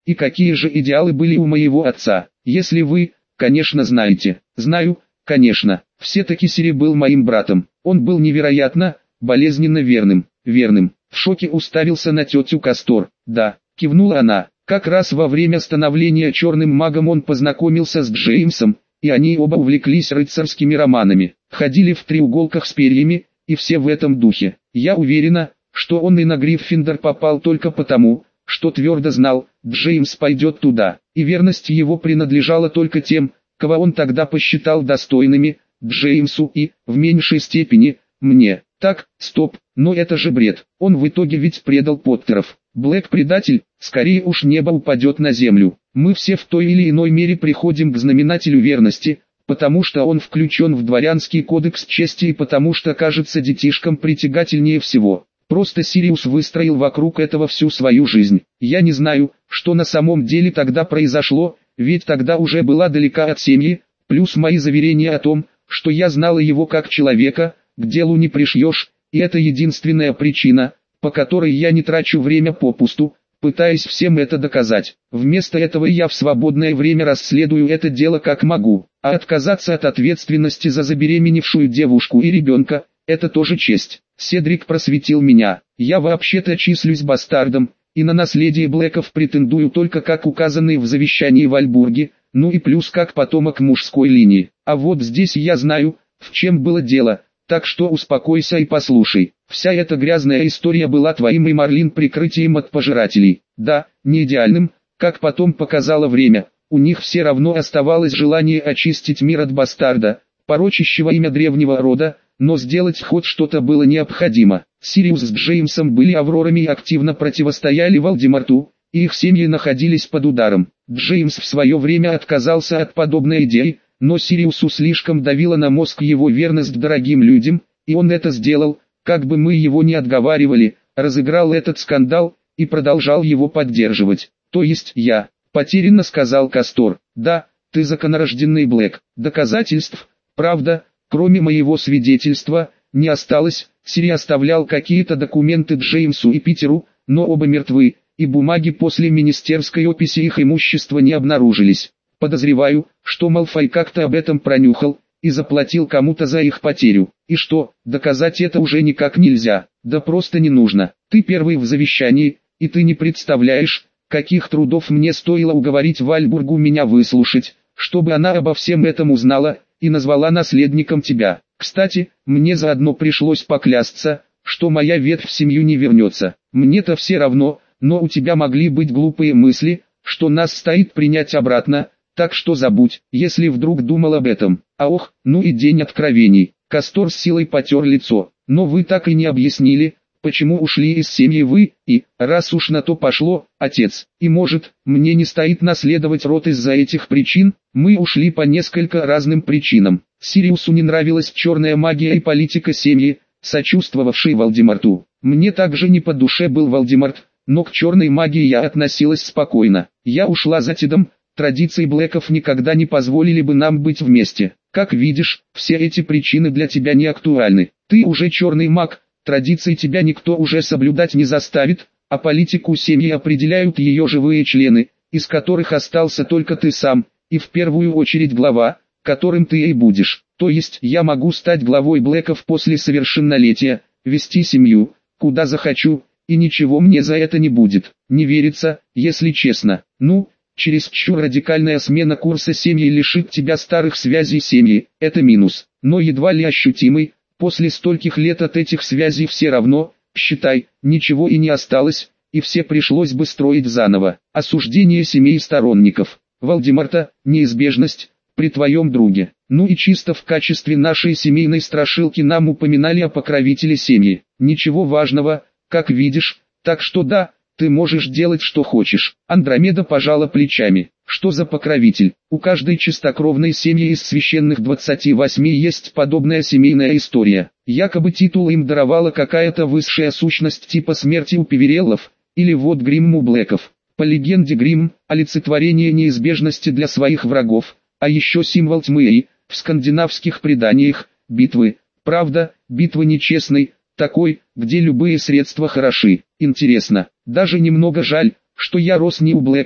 И какие же идеалы были у моего отца, если вы, конечно, знаете. Знаю, конечно. Все-таки Сири был моим братом. Он был невероятно, болезненно верным. В шоке уставился на тетю Кастор. Да, кивнула она. Как раз во время становления черным магом он познакомился с Джеймсом, и они оба увлеклись рыцарскими романами, ходили в треуголках с перьями, и все в этом духе. Я уверена, что он и на Гриффиндор попал только потому, что твердо знал, Джеймс пойдет туда, и верность его принадлежала только тем, кого он тогда посчитал достойными, Джеймсу и, в меньшей степени, мне. Так, стоп, но это же бред, он в итоге ведь предал Поттеров. Блэк предатель, скорее уж небо упадет на землю. Мы все в той или иной мере приходим к знаменателю верности, потому что он включен в дворянский кодекс чести и потому что кажется детишкам притягательнее всего. Просто Сириус выстроил вокруг этого всю свою жизнь. Я не знаю, что на самом деле тогда произошло, ведь тогда уже была далека от семьи, плюс мои заверения о том, что я знала его как человека, к делу не пришьешь, и это единственная причина, по которой я не трачу время попусту, пытаясь всем это доказать. Вместо этого я в свободное время расследую это дело как могу, а отказаться от ответственности за забеременевшую девушку и ребенка – это тоже честь. Седрик просветил меня, я вообще-то числюсь бастардом, и на наследие Блэков претендую только как указанный в завещании Вальбурге, ну и плюс как потомок мужской линии. А вот здесь я знаю, в чем было дело. Так что успокойся и послушай. Вся эта грязная история была твоим и Марлин прикрытием от пожирателей. Да, не идеальным, как потом показало время. У них все равно оставалось желание очистить мир от бастарда, порочащего имя древнего рода, но сделать хоть что-то было необходимо. Сириус с Джеймсом были Аврорами и активно противостояли Волдеморту, и их семьи находились под ударом. Джеймс в свое время отказался от подобной идеи, но Сириусу слишком давила на мозг его верность дорогим людям, и он это сделал, как бы мы его ни отговаривали, разыграл этот скандал, и продолжал его поддерживать. То есть я, потерянно сказал Кастор. Да, ты законорожденный Блэк. Доказательств, правда, кроме моего свидетельства, не осталось. Сири оставлял какие-то документы Джеймсу и Питеру, но оба мертвы, и бумаги после министерской описи их имущества не обнаружились. Подозреваю, что Малфой как-то об этом пронюхал, и заплатил кому-то за их потерю. И что, доказать это уже никак нельзя, да просто не нужно. Ты первый в завещании, и ты не представляешь, каких трудов мне стоило уговорить Вальбургу меня выслушать, чтобы она обо всем этом узнала, и назвала наследником тебя. Кстати, мне заодно пришлось поклясться, что моя ветвь в семью не вернется. Мне-то все равно, но у тебя могли быть глупые мысли, что нас стоит принять обратно. Так что забудь, если вдруг думал об этом. А ох, ну и день откровений. Кастор с силой потер лицо. Но вы так и не объяснили, почему ушли из семьи вы, и, раз уж на то пошло, отец. И может, мне не стоит наследовать род из-за этих причин, мы ушли по несколько разным причинам. Сириусу не нравилась черная магия и политика семьи, сочувствовавшей Волдеморту. Мне также не по душе был Волдеморт, но к черной магии я относилась спокойно. Я ушла за Тедом. Традиции Блэков никогда не позволили бы нам быть вместе. Как видишь, все эти причины для тебя не актуальны. Ты уже черный маг, традиции тебя никто уже соблюдать не заставит, а политику семьи определяют ее живые члены, из которых остался только ты сам, и в первую очередь глава, которым ты и будешь. То есть я могу стать главой Блэков после совершеннолетия, вести семью, куда захочу, и ничего мне за это не будет. Не верится, если честно. Ну, чересчур радикальная смена курса семьи лишит тебя старых связей семьи, это минус, но едва ли ощутимый, после стольких лет от этих связей все равно, считай, ничего и не осталось, и все пришлось бы строить заново. Осуждение семей сторонников Волдеморта, неизбежность, при твоем друге. Ну и чисто в качестве нашей семейной страшилки нам упоминали о покровителе семьи. Ничего важного, как видишь, так что да, ты можешь делать что хочешь. Андромеда пожала плечами. Что за покровитель? У каждой чистокровной семьи из священных 28 есть подобная семейная история. Якобы титул им даровала какая-то высшая сущность типа смерти у Певереллов, или вот Гримм у Блэков. По легенде Гримм, олицетворение неизбежности для своих врагов, а еще символ тьмы и, в скандинавских преданиях, битвы. Правда, битвы нечестной, такой, где любые средства хороши. Интересно, даже немного жаль, что я рос не у Блэков,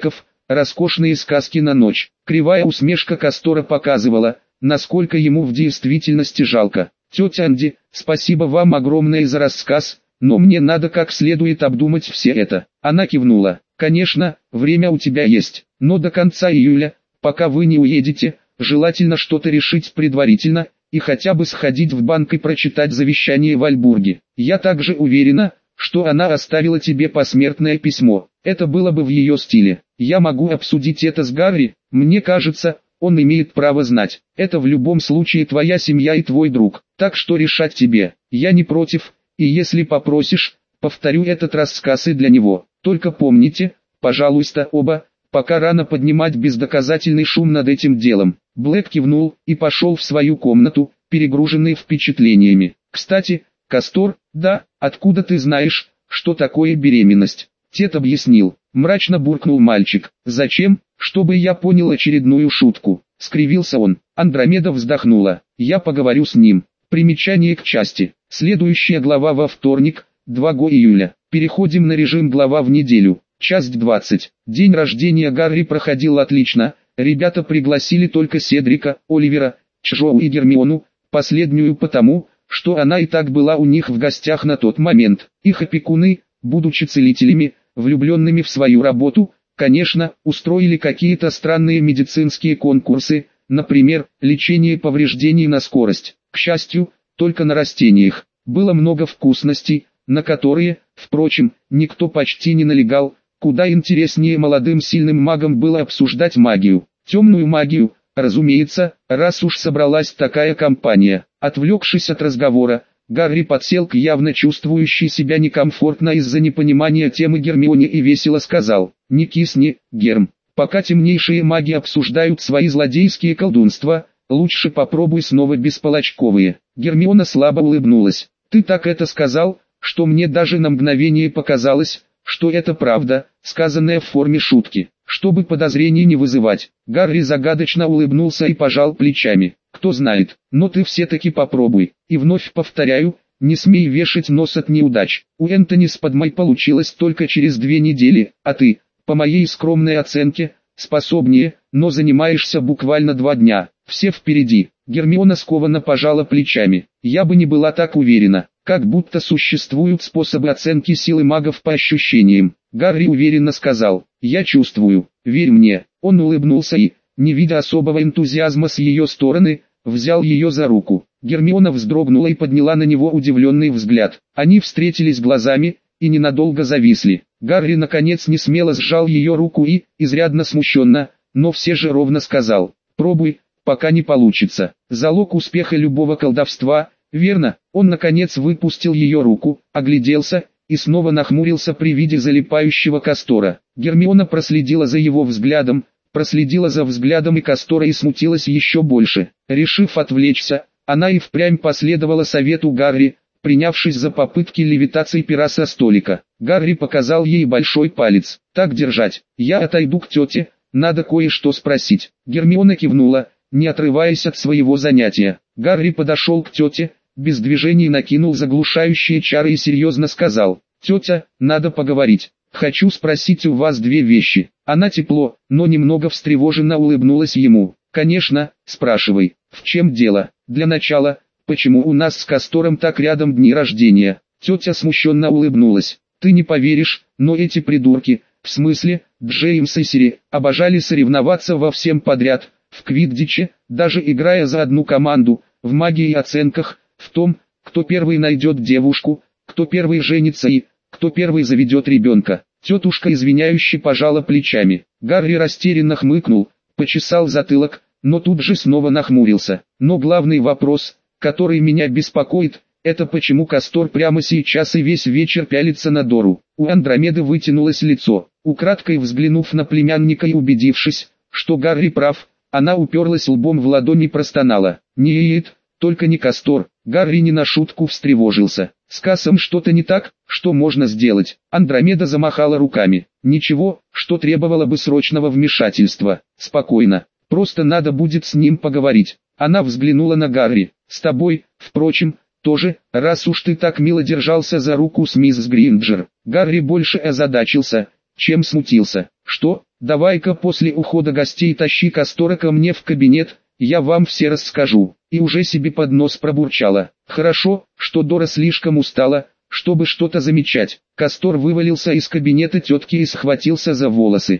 роскошные сказки на ночь. Кривая усмешка Кастора показывала, насколько ему в действительности жалко. «Тетя Анди, спасибо вам огромное за рассказ, но мне надо как следует обдумать все это». Она кивнула. «Конечно, время у тебя есть, но до конца июля, пока вы не уедете, желательно что-то решить предварительно, и хотя бы сходить в банк и прочитать завещание Вальбурги. Я также уверена, что она оставила тебе посмертное письмо. Это было бы в ее стиле. Я могу обсудить это с Гарри, мне кажется, он имеет право знать. Это в любом случае твоя семья и твой друг, так что решать тебе. Я не против, и если попросишь, повторю этот рассказ и для него. Только помните, пожалуйста, оба, пока рано поднимать бездоказательный шум над этим делом». Блэк кивнул и пошел в свою комнату, перегруженный впечатлениями. «Кстати, Кастор, да, откуда ты знаешь, что такое беременность?» Тед объяснил. Мрачно буркнул мальчик. «Зачем? Чтобы я понял очередную шутку». Скривился он. Андромеда вздохнула. «Я поговорю с ним». Примечание к части. Следующая глава во вторник, 2 июля. Переходим на режим глава в неделю. Часть 20. День рождения Гарри проходил отлично. Ребята пригласили только Седрика, Оливера, Чжоу и Гермиону, последнюю потому, что она и так была у них в гостях на тот момент. Их опекуны, будучи целителями, влюбленными в свою работу, конечно, устроили какие-то странные медицинские конкурсы, например, лечение повреждений на скорость. К счастью, только на растениях. Было много вкусностей, на которые, впрочем, никто почти не налегал. Куда интереснее молодым сильным магам было обсуждать магию. Темную магию, разумеется, раз уж собралась такая компания. Отвлекшись от разговора, Гарри подсел к явно чувствующей себя некомфортно из-за непонимания темы Гермионе и весело сказал: «Не кисни, Герм, пока темнейшие маги обсуждают свои злодейские колдунства, лучше попробуй снова бесполочковые». Гермиона слабо улыбнулась. «Ты так это сказал, что мне даже на мгновение показалось, что это правда, сказанное в форме шутки, чтобы подозрений не вызывать». Гарри загадочно улыбнулся и пожал плечами. «Кто знает, но ты все-таки попробуй. И вновь повторяю, не смей вешать нос от неудач. У Энтони с Падмой получилось только через 2 недели, а ты, по моей скромной оценке, способнее, но занимаешься буквально 2 дня. Все впереди». Гермиона скованно пожала плечами. «Я бы не была так уверена. Как будто существуют способы оценки силы магов по ощущениям». Гарри уверенно сказал: «Я чувствую, верь мне». Он улыбнулся и, не видя особого энтузиазма с ее стороны, взял ее за руку. Гермиона вздрогнула и подняла на него удивленный взгляд. Они встретились глазами и ненадолго зависли. Гарри наконец несмело сжал ее руку и, изрядно смущенно, но все же ровно сказал: «Пробуй, пока не получится. Залог успеха любого колдовства, верно?» Он наконец выпустил ее руку, огляделся и снова нахмурился при виде залипающего Кастора. Гермиона проследила за его взглядом, проследила за взглядом и Кастора и смутилась еще больше. Решив отвлечься, она и впрямь последовала совету Гарри, принявшись за попытки левитации пера со столика. Гарри показал ей большой палец. «Так держать, я отойду к тете, надо кое-что спросить». Гермиона кивнула, не отрываясь от своего занятия. Гарри подошел к тете, без движений накинул заглушающие чары и серьезно сказал: «Тетя, надо поговорить. Хочу спросить у вас 2 вещи». Она тепло, но немного встревоженно улыбнулась ему. «Конечно, спрашивай. В чем дело? Для начала, почему у нас с Кастором так рядом дни рождения?» Тетя смущенно улыбнулась. «Ты не поверишь, но эти придурки, в смысле, Джеймс и Сири, обожали соревноваться во всем подряд, в квиддиче, даже играя за одну команду, в магии и оценках, в том, кто первый найдет девушку, кто первый женится и кто первый заведет ребенка». Тетушка извиняюще пожала плечами. Гарри растерянно хмыкнул, почесал затылок, но тут же снова нахмурился. «Но главный вопрос, который меня беспокоит, это почему Кастор прямо сейчас и весь вечер пялится на Дору?» У Андромеды вытянулось лицо. Украдкой взглянув на племянника и убедившись, что Гарри прав, она уперлась лбом в ладони и простонала: «Нет, только не Кастор». Гарри не на шутку встревожился. «С Кассом что-то не так? Что можно сделать?» Андромеда замахала руками. «Ничего, что требовало бы срочного вмешательства. Спокойно. Просто надо будет с ним поговорить». Она взглянула на Гарри. «С тобой, впрочем, тоже, раз уж ты так мило держался за руку с мисс Гринджер». Гарри больше озадачился, чем смутился. «Что, давай-ка после ухода гостей тащи Кастора ко мне в кабинет, я вам все расскажу. И уже себе под нос пробурчала. Хорошо, что Дора слишком устала, чтобы что-то замечать. Кастор вывалился из кабинета тетки и схватился за волосы.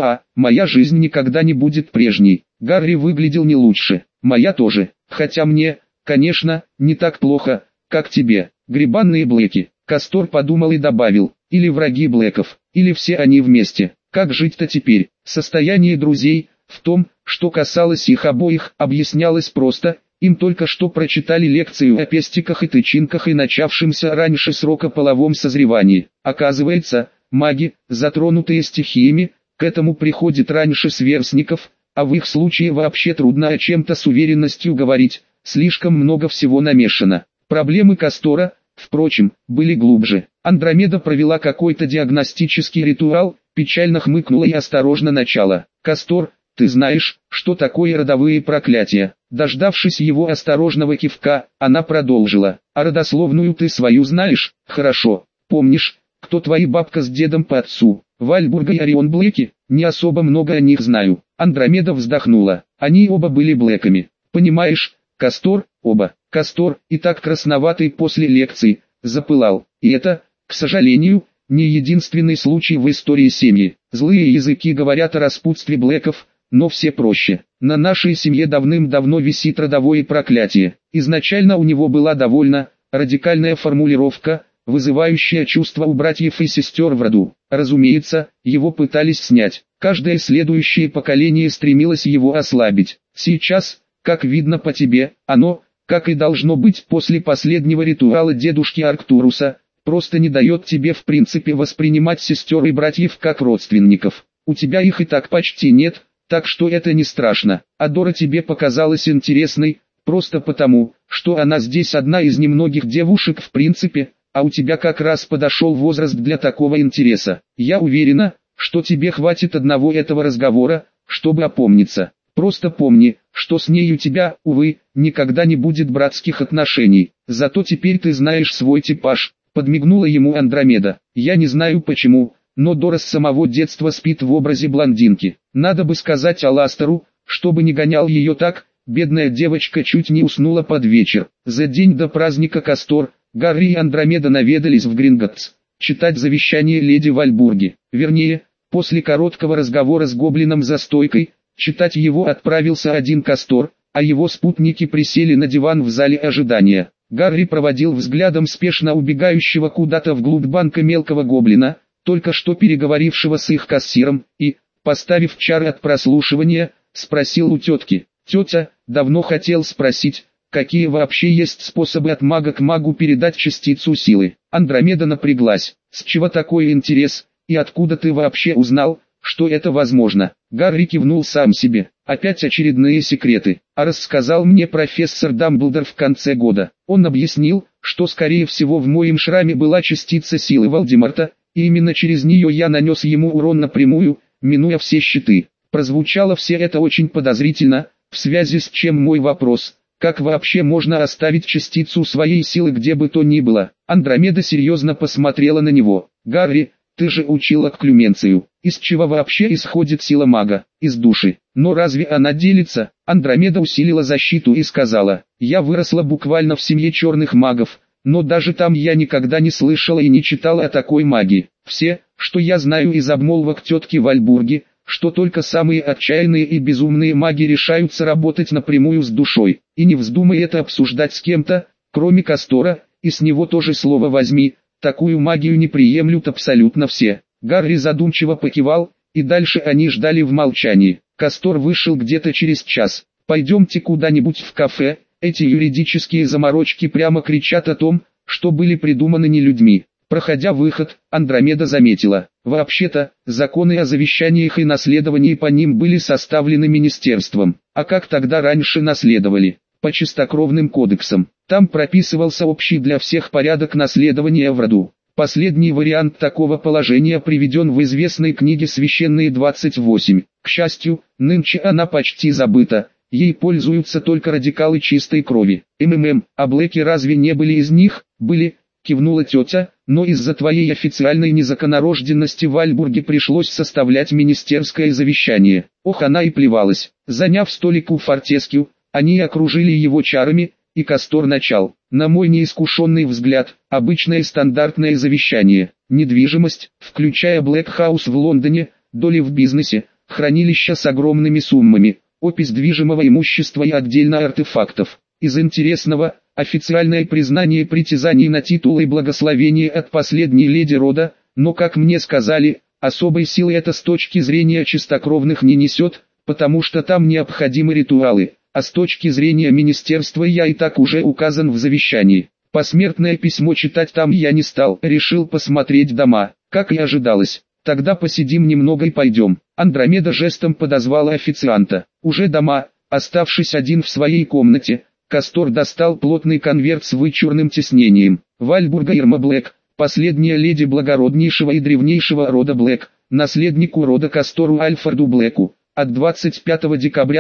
Моя жизнь никогда не будет прежней. Гарри выглядел не лучше. Моя тоже. Хотя мне, конечно, не так плохо, как тебе. Гребанные Блэки. Кастор подумал и добавил. Или враги Блэков, или все они вместе. Как жить-то теперь? Состояние друзей, в том, что касалось их обоих, объяснялось просто. Им только что прочитали лекцию о пестиках и тычинках и начавшемся раньше срока половом созревании. Оказывается, маги, затронутые стихиями, к этому приходят раньше сверстников, а в их случае вообще трудно о чем-то с уверенностью говорить, слишком много всего намешано. Проблемы Кастора, впрочем, были глубже. Андромеда провела какой-то диагностический ритуал, печально хмыкнула и осторожно начала. «Кастор, ты знаешь, что такое родовые проклятия?» Дождавшись его осторожного кивка, она продолжила. «А родословную ты свою знаешь? Хорошо. Помнишь, кто твои бабка с дедом по отцу? Вальбурга и Орион Блэки? Не особо много о них знаю». Андромеда вздохнула. Они оба были Блэками. Понимаешь, Кастор, оба. Кастор, и так красноватый после лекции, запылал. И это, к сожалению, не единственный случай в истории семьи. Злые языки говорят о распутстве Блэков, но все проще. На нашей семье давным-давно висит родовое проклятие. Изначально у него была довольно радикальная формулировка, вызывающая чувство у братьев и сестер в роду. Разумеется, его пытались снять. Каждое следующее поколение стремилось его ослабить. Сейчас, как видно по тебе, оно, как и должно быть после последнего ритуала дедушки Арктуруса, просто не дает тебе в принципе воспринимать сестер и братьев как родственников. У тебя их и так почти нет, так что это не страшно. А Дора тебе показалась интересной, просто потому, что она здесь одна из немногих девушек в принципе, а у тебя как раз подошел возраст для такого интереса. Я уверена, что тебе хватит одного этого разговора, чтобы опомниться. Просто помни, что с ней у тебя, увы, никогда не будет братских отношений. Зато теперь ты знаешь свой типаж», — подмигнула ему Андромеда. «Я не знаю почему, но Дора с самого детства спит в образе блондинки. Надо бы сказать Аластеру, чтобы не гонял ее так, бедная девочка чуть не уснула под вечер». За день до праздника Кастор, Гарри и Андромеда наведались в Гринготтс, читать завещание леди Вальбурги. Вернее, после короткого разговора с гоблином за стойкой, читать его отправился один Кастор, а его спутники присели на диван в зале ожидания. Гарри проводил взглядом спешно убегающего куда-то вглубь банка мелкого гоблина, только что переговорившего с их кассиром, и, поставив чары от прослушивания, спросил у тетки. «Тетя, давно хотел спросить, какие вообще есть способы от мага к магу передать частицу силы?» Андромеда напряглась. «С чего такой интерес, и откуда ты вообще узнал, что это возможно?» Гарри кивнул сам себе. «Опять очередные секреты. А рассказал мне профессор Дамблдор в конце года. Он объяснил, что скорее всего в моем шраме была частица силы Волдеморта, и именно через нее я нанес ему урон напрямую, минуя все щиты». Прозвучало все это очень подозрительно, в связи с чем мой вопрос: как вообще можно оставить частицу своей силы где бы то ни было? Андромеда серьезно посмотрела на него. «Гарри, ты же учила Клюменцию. Из чего вообще исходит сила мага? Из души. Но разве она делится?» Андромеда усилила защиту и сказала: «Я выросла буквально в семье черных магов, но даже там я никогда не слышала и не читала о такой магии. Все, что я знаю из обмолвок тетки Вальбурги, что только самые отчаянные и безумные маги решаются работать напрямую с душой. И не вздумай это обсуждать с кем-то, кроме Кастора, и с него тоже слово возьми. Такую магию не приемлют абсолютно все». Гарри задумчиво покивал, и дальше они ждали в молчании. Кастор вышел где-то через час. «Пойдемте куда-нибудь в кафе, эти юридические заморочки прямо кричат о том, что были придуманы не людьми». Проходя выход, Андромеда заметила: «Вообще-то, законы о завещаниях и наследовании по ним были составлены министерством. А как тогда раньше наследовали? По чистокровным кодексам. Там прописывался общий для всех порядок наследования в роду. Последний вариант такого положения приведен в известной книге «Священные 28». К счастью, нынче она почти забыта, ей пользуются только радикалы чистой крови. А Блэки разве не были из них?» «Были», кивнула тетя, но из-за твоей официальной незаконнорожденности в Альбурге пришлось составлять министерское завещание. Ох, она и плевалась. Заняв столик у Фортескью, они окружили его чарами, и Кастор начал. На мой неискушенный взгляд, обычное стандартное завещание. Недвижимость, включая Блэк Хаус в Лондоне, доли в бизнесе, хранилища с огромными суммами, опись движимого имущества и отдельно артефактов. Из интересного, официальное признание притязаний на титул и благословение от последней леди рода, но, как мне сказали, особой силы это с точки зрения чистокровных не несет, потому что там необходимы ритуалы, а с точки зрения министерства я и так уже указан в завещании. Посмертное письмо читать там я не стал, решил посмотреть дома, как и ожидалось. Тогда посидим немного и пойдем. Андромеда жестом подозвала официанта. Уже дома, оставшись один в своей комнате, Кастор достал плотный конверт с вычурным тиснением. Вальбурга Ирма Блэк, последняя леди благороднейшего и древнейшего рода Блэк, наследнику рода Кастору Альфреду Блэку, от 25 декабря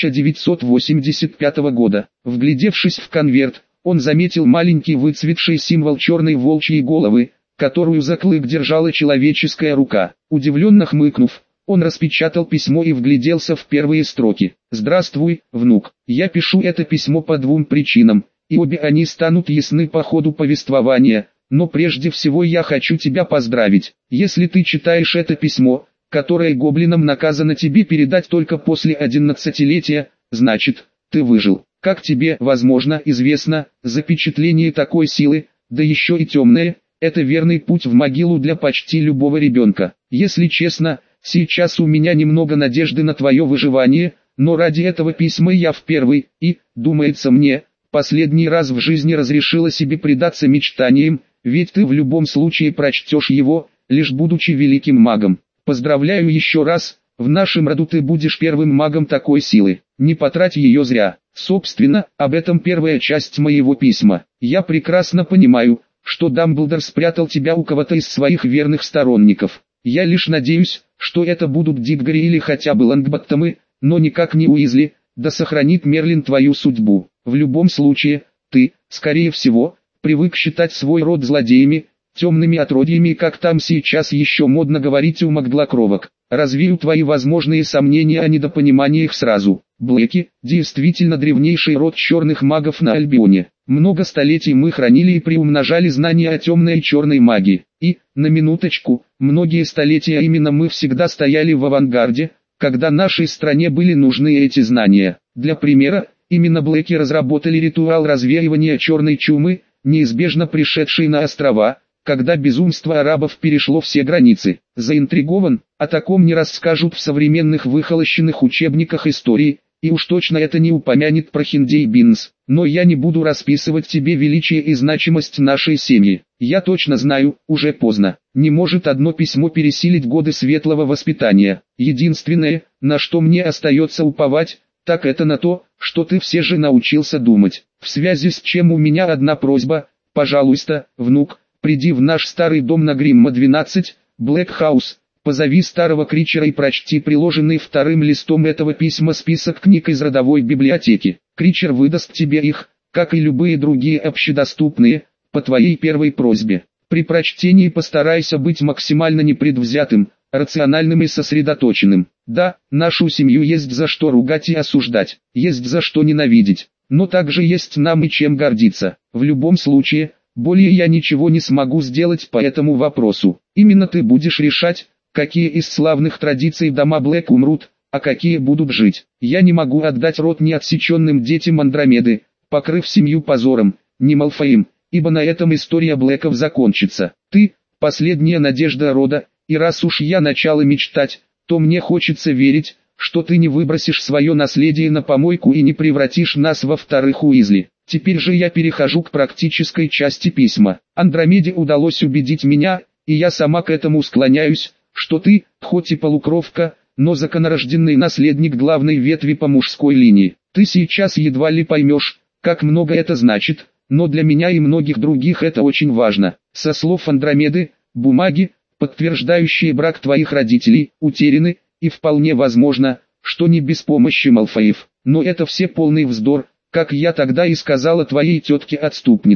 1985 года. Вглядевшись в конверт, он заметил маленький выцветший символ черной волчьей головы, которую за клык держала человеческая рука. Удивленно хмыкнув, он распечатал письмо и вгляделся в первые строки. «Здравствуй, внук. Я пишу это письмо по двум причинам, и обе они станут ясны по ходу повествования, но прежде всего я хочу тебя поздравить. Если ты читаешь это письмо, которое гоблинам наказано тебе передать только после 11-летия, значит, ты выжил. Как тебе, возможно, известно, запечатление такой силы, да еще и темное, это верный путь в могилу для почти любого ребенка. Если честно, сейчас у меня немного надежды на твое выживание, но ради этого письма я в первый и, думается мне, последний раз в жизни разрешила себе предаться мечтаниям, ведь ты в любом случае прочтешь его, лишь будучи великим магом. Поздравляю еще раз, в нашем роду ты будешь первым магом такой силы. Не потрать ее зря. Собственно, об этом первая часть моего письма. Я прекрасно понимаю, что Дамблдор спрятал тебя у кого-то из своих верных сторонников. Я лишь надеюсь, что это будут Диггори или хотя бы Лонгботтомы, но никак не Уизли, да сохранит Мерлин твою судьбу. В любом случае, ты, скорее всего, привык считать свой род злодеями, темными отродьями, как там сейчас еще модно говорить у маглокровок. Развею твои возможные сомнения о недопониманиях сразу. Блэки – действительно древнейший род черных магов на Альбионе. Много столетий мы хранили и приумножали знания о темной и черной магии. И, на минуточку, многие столетия именно мы всегда стояли в авангарде, когда нашей стране были нужны эти знания. Для примера, именно Блэки разработали ритуал развеивания черной чумы, неизбежно пришедшей на острова, когда безумство арабов перешло все границы. Заинтригован, о таком не расскажут в современных выхолощенных учебниках истории, и уж точно это не упомянет Прохиндей Бинс. Но я не буду расписывать тебе величие и значимость нашей семьи. Я точно знаю, уже поздно. Не может одно письмо пересилить годы светлого воспитания. Единственное, на что мне остается уповать, так это на то, что ты все же научился думать. В связи с чем у меня одна просьба, пожалуйста, внук, приди в наш старый дом на Гримма 12, Блэк Хаус, позови старого Кричера и прочти приложенный вторым листом этого письма список книг из родовой библиотеки. Кричер выдаст тебе их, как и любые другие общедоступные, по твоей первой просьбе. При прочтении постарайся быть максимально непредвзятым, рациональным и сосредоточенным. Да, нашу семью есть за что ругать и осуждать, есть за что ненавидеть, но также есть нам и чем гордиться. В любом случае, более я ничего не смогу сделать по этому вопросу. Именно ты будешь решать, какие из славных традиций дома Блэк умрут, а какие будут жить. Я не могу отдать род неотсеченным детям Андромеды, покрыв семью позором, не Малфоем, ибо на этом история Блэков закончится. Ты – последняя надежда рода, и раз уж я начала мечтать, то мне хочется верить, что ты не выбросишь свое наследие на помойку и не превратишь нас во вторых Уизли. Теперь же я перехожу к практической части письма. Андромеде удалось убедить меня, и я сама к этому склоняюсь, что ты, хоть и полукровка, но законорожденный наследник главной ветви по мужской линии. Ты сейчас едва ли поймешь, как много это значит, но для меня и многих других это очень важно. Со слов Андромеды, бумаги, подтверждающие брак твоих родителей, утеряны, и вполне возможно, что не без помощи Малфоев. Но это все полный вздор, как я тогда и сказала твоей тетке-отступнице.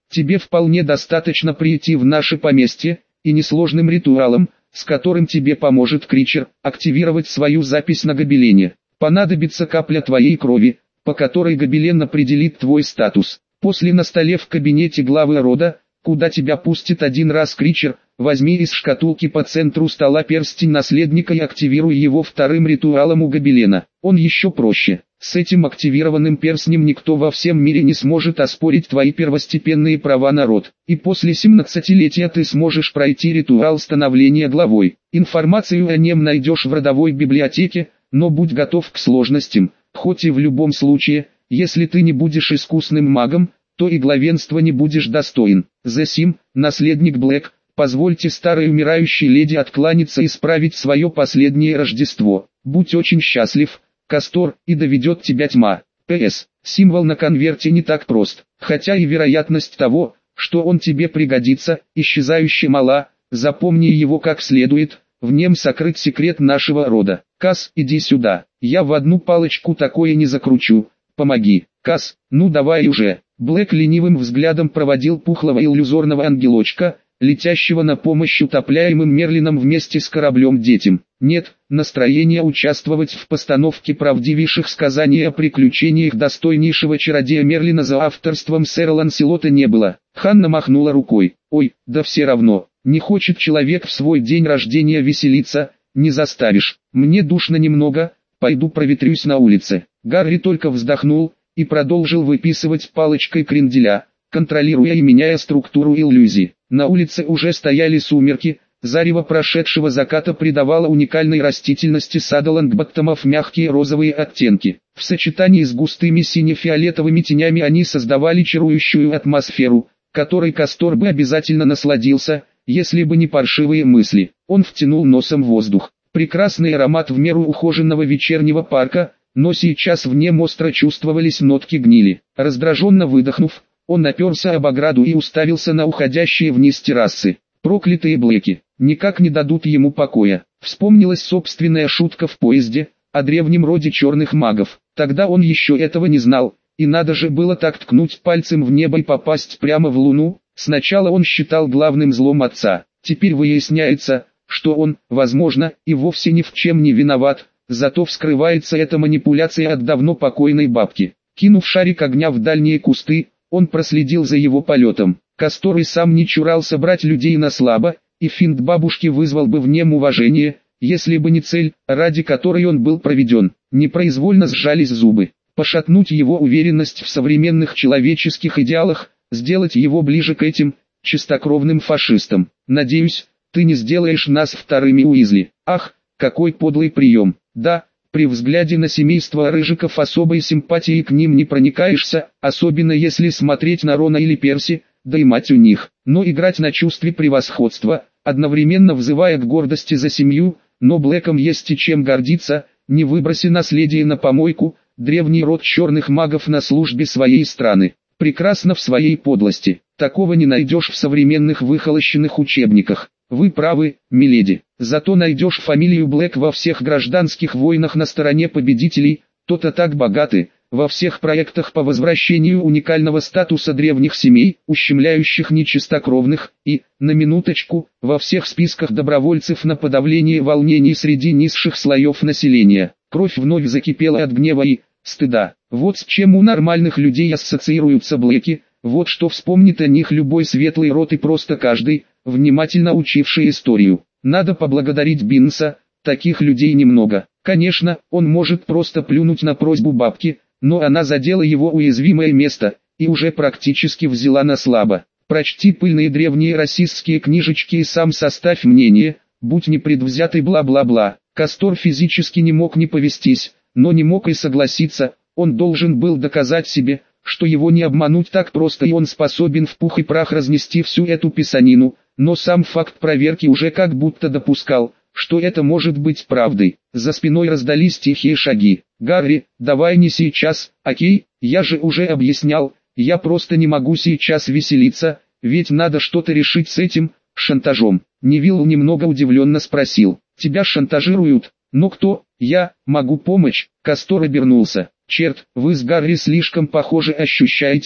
Тебе вполне достаточно прийти в наше поместье, и несложным ритуалом, с которым тебе поможет Кричер, активировать свою запись на гобелене. Понадобится капля твоей крови, по которой гобелен определит твой статус. После на столе в кабинете главы рода, куда тебя пустит один раз Кричер, возьми из шкатулки по центру стола перстень наследника и активируй его вторым ритуалом у гобелена. Он еще проще. С этим активированным перстнем никто во всем мире не сможет оспорить твои первостепенные права на род. И после 17-летия ты сможешь пройти ритуал становления главой. Информацию о нем найдешь в родовой библиотеке, но будь готов к сложностям, хоть и в любом случае, если ты не будешь искусным магом, то и главенства не будешь достоин. Засим, наследник Блэк, позвольте старой умирающей леди откланяться и справить свое последнее Рождество. Будь очень счастлив, Кастор, и доведет тебя тьма. П.С. Символ на конверте не так прост, хотя и вероятность того, что он тебе пригодится, исчезающе мала, запомни его как следует, в нем сокрыт секрет нашего рода. Кас, иди сюда, я в одну палочку такое не закручу, помоги. Кас, ну давай уже. Блэк ленивым взглядом проводил пухлого иллюзорного ангелочка, летящего на помощь утопляемым Мерлином вместе с кораблем детям. Нет, настроения участвовать в постановке правдивейших сказаний о приключениях достойнейшего чародея Мерлина за авторством сэра Ланселота не было. Ханна махнула рукой. Ой, да все равно, не хочет человек в свой день рождения веселиться, не заставишь. Мне душно немного, пойду проветрюсь на улице. Гарри только вздохнул и продолжил выписывать палочкой кренделя, контролируя и меняя структуру иллюзий. На улице уже стояли сумерки, зарево прошедшего заката придавало уникальной растительности сада Лонгботтомов мягкие розовые оттенки. В сочетании с густыми сине-фиолетовыми тенями они создавали чарующую атмосферу, которой Кастор бы обязательно насладился, если бы не паршивые мысли. Он втянул носом воздух. Прекрасный аромат в меру ухоженного вечернего парка, но сейчас в нем остро чувствовались нотки гнили. Раздраженно выдохнув, он оперся об ограду и уставился на уходящие вниз террасы. Проклятые Блэки никак не дадут ему покоя. Вспомнилась собственная шутка в поезде о древнем роде черных магов. Тогда он еще этого не знал, и надо же было так ткнуть пальцем в небо и попасть прямо в луну. Сначала он считал главным злом отца, теперь выясняется, что он, возможно, и вовсе ни в чем не виноват, зато вскрывается эта манипуляция от давно покойной бабки. Кинув шарик огня в дальние кусты, он проследил за его полетом. Кастор и сам не чурался брать людей на слабо, и финт бабушки вызвал бы в нем уважение, если бы не цель, ради которой он был проведен. Непроизвольно сжались зубы. Пошатнуть его уверенность в современных человеческих идеалах, сделать его ближе к этим чистокровным фашистам. Надеюсь, ты не сделаешь нас вторыми Уизли. Ах, какой подлый прием. Да, при взгляде на семейство Рыжиков особой симпатией к ним не проникаешься, особенно если смотреть на Рона или Перси, да и мать у них. Но играть на чувстве превосходства, одновременно взывая к гордости за семью, но Блэком есть и чем гордиться, не выброси наследие на помойку, древний род черных магов на службе своей страны. Прекрасно в своей подлости. Такого не найдешь в современных выхолощенных учебниках. Вы правы, миледи. Зато найдешь фамилию Блэк во всех гражданских войнах на стороне победителей, то-то так богаты, во всех проектах по возвращению уникального статуса древних семей, ущемляющих нечистокровных, и, на минуточку, во всех списках добровольцев на подавление волнений среди низших слоев населения. Кровь вновь закипела от гнева и стыда. Вот с чем у нормальных людей ассоциируются Блэки, вот что вспомнит о них любой светлый род и просто каждый, внимательно учивший историю. Надо поблагодарить Биннса, таких людей немного. Конечно, он может просто плюнуть на просьбу бабки, но она задела его уязвимое место, и уже практически взяла на слабо. Прочти пыльные древние расистские книжечки и сам составь мнение, будь непредвзятый бла-бла-бла. Кастор физически не мог не повестись, но не мог и согласиться, он должен был доказать себе, что его не обмануть так просто и он способен в пух и прах разнести всю эту писанину, но сам факт проверки уже как будто допускал, что это может быть правдой. За спиной раздались тихие шаги. «Гарри, давай не сейчас, окей? Я же уже объяснял, я просто не могу сейчас веселиться, ведь надо что-то решить с этим шантажом». Невилл немного удивленно спросил. «Тебя шантажируют? Но кто? Я могу помочь?» Кастор обернулся. «Черт, вы с Гарри слишком похоже ощущаетесь,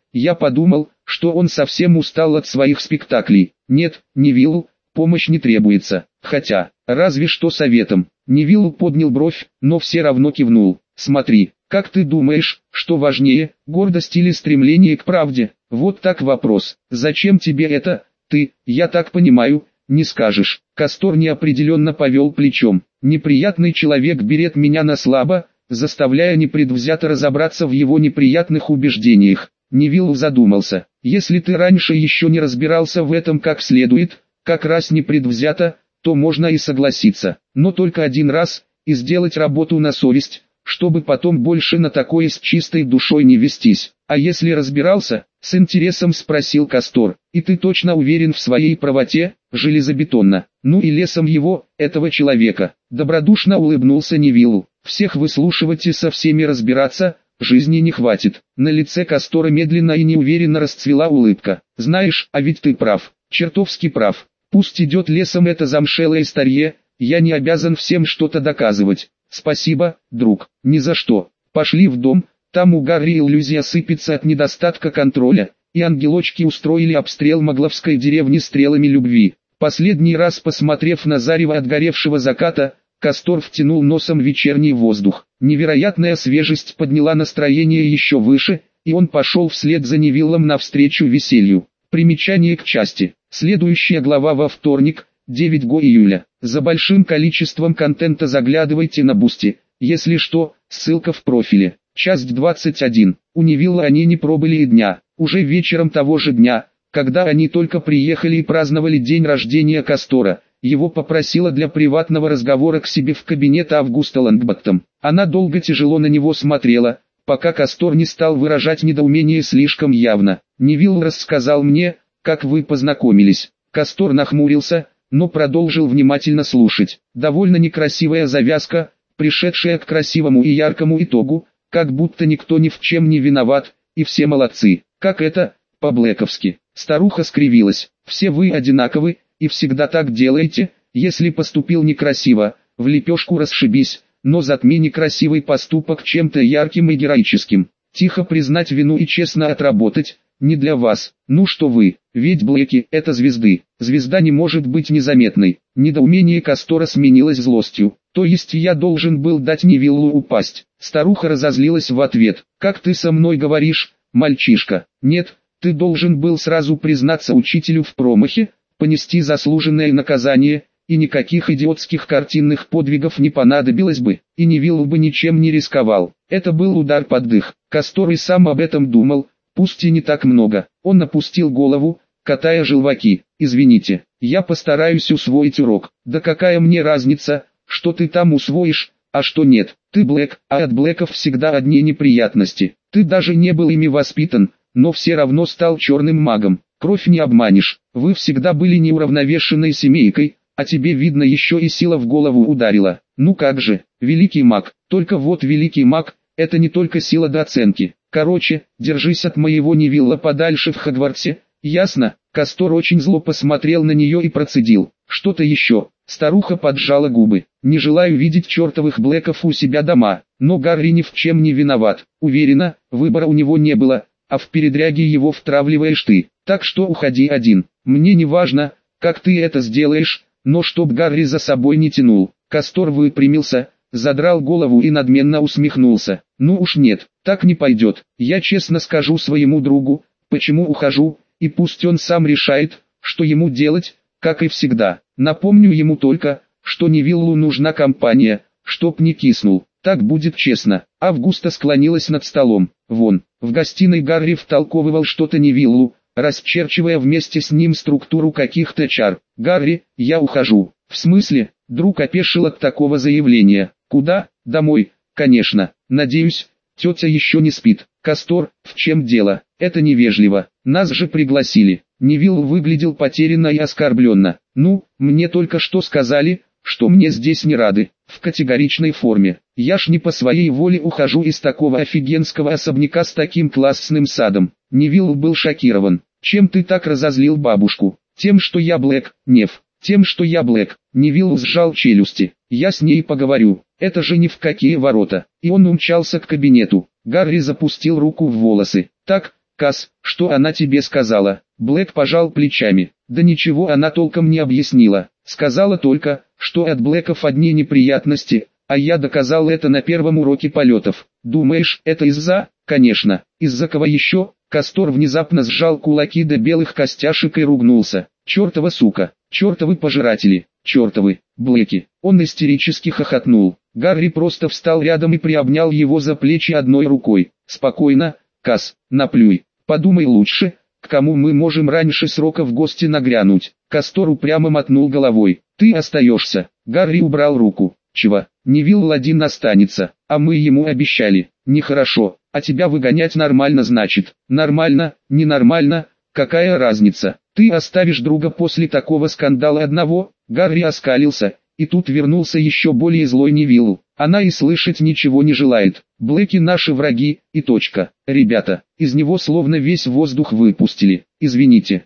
Я подумал, что он совсем устал от своих спектаклей. Нет, Невиллу, помощь не требуется. Хотя, разве что советом. Невилл поднял бровь, но все равно кивнул. Смотри, как ты думаешь, что важнее, гордость или стремление к правде? Вот так вопрос. Зачем тебе это? Ты, я так понимаю, не скажешь. Кастор неопределенно повел плечом. Неприятный человек берет меня на слабо, заставляя непредвзято разобраться в его неприятных убеждениях. Невилл задумался. Если ты раньше еще не разбирался в этом как следует, как раз непредвзято, то можно и согласиться. Но только один раз, и сделать работу на совесть, чтобы потом больше на такое с чистой душой не вестись. А если разбирался, с интересом спросил Кастор, и ты точно уверен в своей правоте? Железобетонно. Ну и лесом его, этого человека. Добродушно улыбнулся Невиллу. Всех выслушивать и со всеми разбираться, жизни не хватит. На лице Кастора медленно и неуверенно расцвела улыбка. Знаешь, а ведь ты прав, чертовски прав. Пусть идет лесом это замшелое старье, я не обязан всем что-то доказывать. Спасибо, друг, ни за что. Пошли в дом, там у Гарри иллюзия сыпется от недостатка контроля, и ангелочки устроили обстрел Могловской деревни стрелами любви. Последний раз посмотрев на зарево отгоревшего заката, Кастор втянул носом вечерний воздух. Невероятная свежесть подняла настроение еще выше, и он пошел вслед за Невиллом навстречу веселью. Примечание к части. Следующая глава во вторник, 9 июля. За большим количеством контента заглядывайте на Бусти. Если что, ссылка в профиле. Часть 21. У Невилла они не пробыли и дня. Уже вечером того же дня, когда они только приехали и праздновали день рождения Кастора, его попросила для приватного разговора к себе в кабинет Августа Лонгботтом. Она долго тяжело на него смотрела, пока Кастор не стал выражать недоумение слишком явно. Невилл рассказал мне, как вы познакомились. Кастор нахмурился, но продолжил внимательно слушать. Довольно некрасивая завязка, пришедшая к красивому и яркому итогу, как будто никто ни в чем не виноват, и все молодцы. Как это, по-блэковски. Старуха скривилась. Все вы одинаковы, и всегда так делаете, если поступил некрасиво, в лепешку расшибись, но затми некрасивый поступок чем-то ярким и героическим. Тихо признать вину и честно отработать, не для вас. Ну что вы, ведь Блэки – это звезды. Звезда не может быть незаметной. Недоумение Кастора сменилось злостью. То есть я должен был дать Невиллу упасть. Старуха разозлилась в ответ. Как ты со мной говоришь, мальчишка? Нет, ты должен был сразу признаться учителю в промахе, понести заслуженное наказание, и никаких идиотских картинных подвигов не понадобилось бы, и Невилл бы ничем не рисковал. Это был удар под дых. Кастор и сам об этом думал, пусть и не так много. Он опустил голову, катая желваки. Извините, я постараюсь усвоить урок. Да какая мне разница, что ты там усвоишь, а что нет. Ты Блэк, а от Блэков всегда одни неприятности. Ты даже не был ими воспитан, но все равно стал черным магом. Кровь не обманешь. Вы всегда были неуравновешенной семейкой, а тебе видно еще и сила в голову ударила. Ну как же, великий маг. Только вот великий маг – это не только сила до оценки. Короче, держись от моего Невилла подальше в Хогвартсе, ясно? Кастор очень зло посмотрел на нее и процедил. Что-то еще. Старуха поджала губы. Не желаю видеть чертовых Блэков у себя дома, но Гарри ни в чем не виноват. Уверена, выбора у него не было, а в передряге его втравливаешь ты. Так что уходи один. Мне не важно, как ты это сделаешь, но чтоб Гарри за собой не тянул. Кастор выпрямился, задрал голову и надменно усмехнулся. Ну уж нет, так не пойдет. Я честно скажу своему другу, почему ухожу, и пусть он сам решает, что ему делать, как и всегда. Напомню ему только, что Невиллу нужна компания, чтоб не киснул. Так будет честно. Августа склонилась над столом. Вон, в гостиной Гарри втолковывал что-то Невиллу, расчерчивая вместе с ним структуру каких-то чар. «Гарри, я ухожу». «В смысле?» Друг опешил от такого заявления. «Куда?» «Домой, конечно. Надеюсь, тетя еще не спит». «Кастор, в чем дело? Это невежливо. Нас же пригласили». Невилл выглядел потерянно и оскорбленно. «Ну, мне только что сказали, что мне здесь не рады». В категоричной форме. «Я ж не по своей воле ухожу из такого офигенского особняка с таким классным садом». Невилл был шокирован. «Чем ты так разозлил бабушку?» «Тем, что я Блэк, Нев. Тем, что я Блэк». Невилл сжал челюсти. «Я с ней поговорю. Это же ни в какие ворота». И он умчался к кабинету. Гарри запустил руку в волосы. «Так, Касс, что она тебе сказала? Блэк пожал плечами. Да ничего она толком не объяснила. Сказала только, что от Блэков одни неприятности, а я доказал это на первом уроке полетов. Думаешь, это из-за? Конечно. Из-за кого еще? Кастор внезапно сжал кулаки до белых костяшек и ругнулся. Чертова сука, чертовы пожиратели, чертовы, Блэки. Он истерически хохотнул. Гарри просто встал рядом и приобнял его за плечи одной рукой. Спокойно, Касс, наплюй. Подумай лучше, к кому мы можем раньше срока в гости нагрянуть. Кастор упрямо мотнул головой. Ты остаешься. Гарри убрал руку. Чего? Невилл один останется, а мы ему обещали. Нехорошо, а тебя выгонять нормально значит. Нормально, ненормально, какая разница? Ты оставишь друга после такого скандала одного? Гарри оскалился, и тут вернулся еще более злой Невиллу. Она и слышать ничего не желает. Блэки наши враги, и точка. Ребята, из него словно весь воздух выпустили. Извините,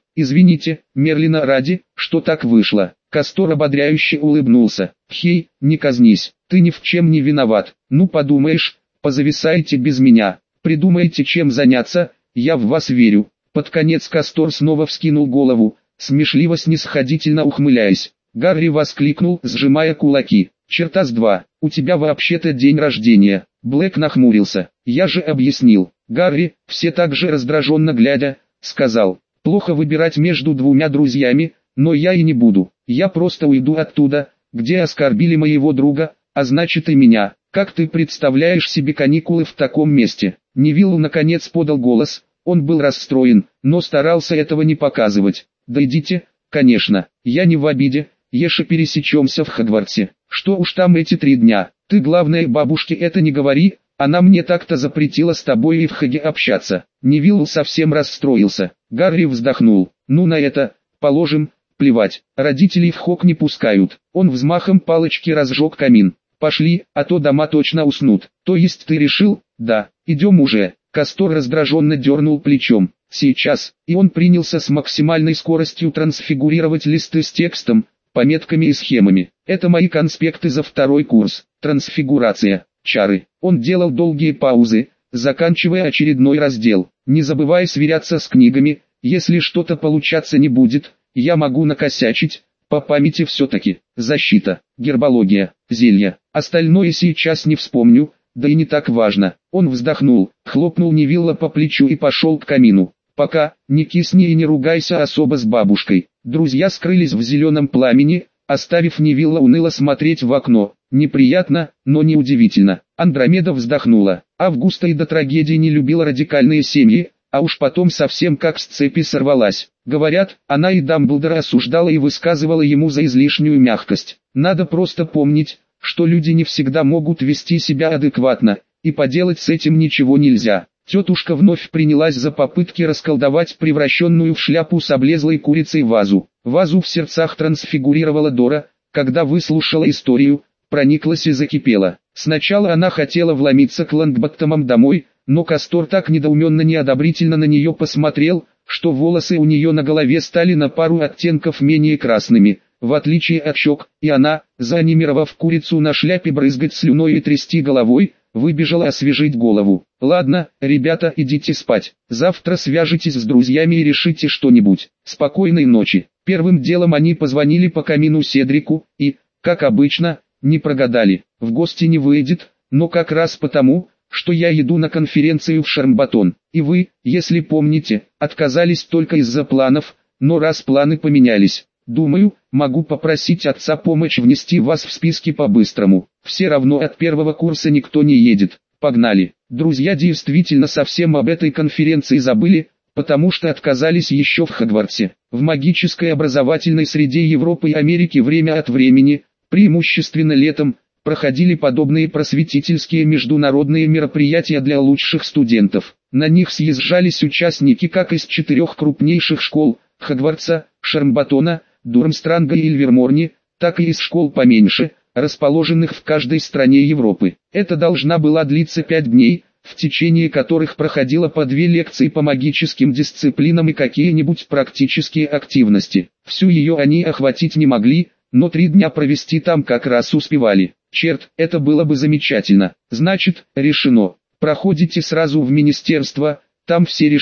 Мерлина ради, что так вышло. Кастор ободряюще улыбнулся. Хей, не казнись, ты ни в чем не виноват. Ну подумаешь, позависайте без меня. Придумайте чем заняться, я в вас верю. Под конец Кастор снова вскинул голову, смешливо снисходительно ухмыляясь. Гарри воскликнул, сжимая кулаки. Черта с два, у тебя вообще-то день рождения. Блэк нахмурился. Я же объяснил. Гарри, все так же раздраженно глядя, сказал. Плохо выбирать между двумя друзьями, но я и не буду. Я просто уйду оттуда, где оскорбили моего друга, а значит и меня. Как ты представляешь себе каникулы в таком месте? Невилл наконец подал голос. Он был расстроен, но старался этого не показывать. Да идите, конечно, я не в обиде. Еше пересечемся в Хогвартсе. Что уж там эти 3 дня. Ты главное бабушке это не говори, она мне так-то запретила с тобой и в Хоге общаться. Невилл совсем расстроился. Гарри вздохнул. Ну на это, положим, плевать. Родителей в Хог не пускают. Он взмахом палочки разжег камин. Пошли, а то дома точно уснут. То есть ты решил? Да, идем уже. Кастор раздраженно дернул плечом. Сейчас. И он принялся с максимальной скоростью трансфигурировать листы с текстом, пометками и схемами. Это мои конспекты за 2-й курс. Трансфигурация, чары. Он делал долгие паузы, заканчивая очередной раздел. Не забывай сверяться с книгами, если что-то получаться не будет, я могу накосячить, по памяти все-таки. Защита, гербология, зелья. Остальное сейчас не вспомню, да и не так важно. Он вздохнул, хлопнул Невилла по плечу и пошел к камину. Пока, не кисни и не ругайся особо с бабушкой. Друзья скрылись в зеленом пламени, оставив Невилла уныло смотреть в окно. Неприятно, но не удивительно. Андромеда вздохнула. Августа и до трагедии не любила радикальные семьи, а уж потом совсем как с цепи сорвалась. Говорят, она и Дамблдора осуждала и высказывала ему за излишнюю мягкость. Надо просто помнить, что люди не всегда могут вести себя адекватно, и поделать с этим ничего нельзя. Тетушка вновь принялась за попытки расколдовать превращенную в шляпу с облезлой курицей вазу. Вазу в сердцах трансфигурировала Дора, когда выслушала историю, прониклась и закипела. Сначала она хотела вломиться к Лонгботтомам домой, но Кастор так недоуменно неодобрительно на нее посмотрел, что волосы у нее на голове стали на пару оттенков менее красными, в отличие от щек, и она, заанимировав курицу на шляпе брызгать слюной и трясти головой, выбежала освежить голову. Ладно, ребята, идите спать. Завтра свяжитесь с друзьями и решите что-нибудь. Спокойной ночи. Первым делом они позвонили по камину Седрику и, как обычно, не прогадали. В гости не выйдет, но как раз потому, что я иду на конференцию в Шармбатон. И вы, если помните, отказались только из-за планов, но раз планы поменялись, думаю, могу попросить отца помочь внести вас в списки по-быстрому. Все равно от 1-го курса никто не едет. Погнали. Друзья действительно совсем об этой конференции забыли, потому что отказались еще в Хогвартсе. В магической образовательной среде Европы и Америки время от времени, преимущественно летом, проходили подобные просветительские международные мероприятия для лучших студентов. На них съезжались участники как из 4 крупнейших школ – Хогвартса, Шармбатона, Дурмстранга и Ильверморни, так и из школ поменьше, расположенных в каждой стране Европы. Это должна была длиться 5 дней, в течение которых проходило по 2 лекции по магическим дисциплинам и какие-нибудь практические активности. Всю ее они охватить не могли, но 3 дня провести там как раз успевали. Черт, это было бы замечательно. Значит, решено. Проходите сразу в министерство, там все решим.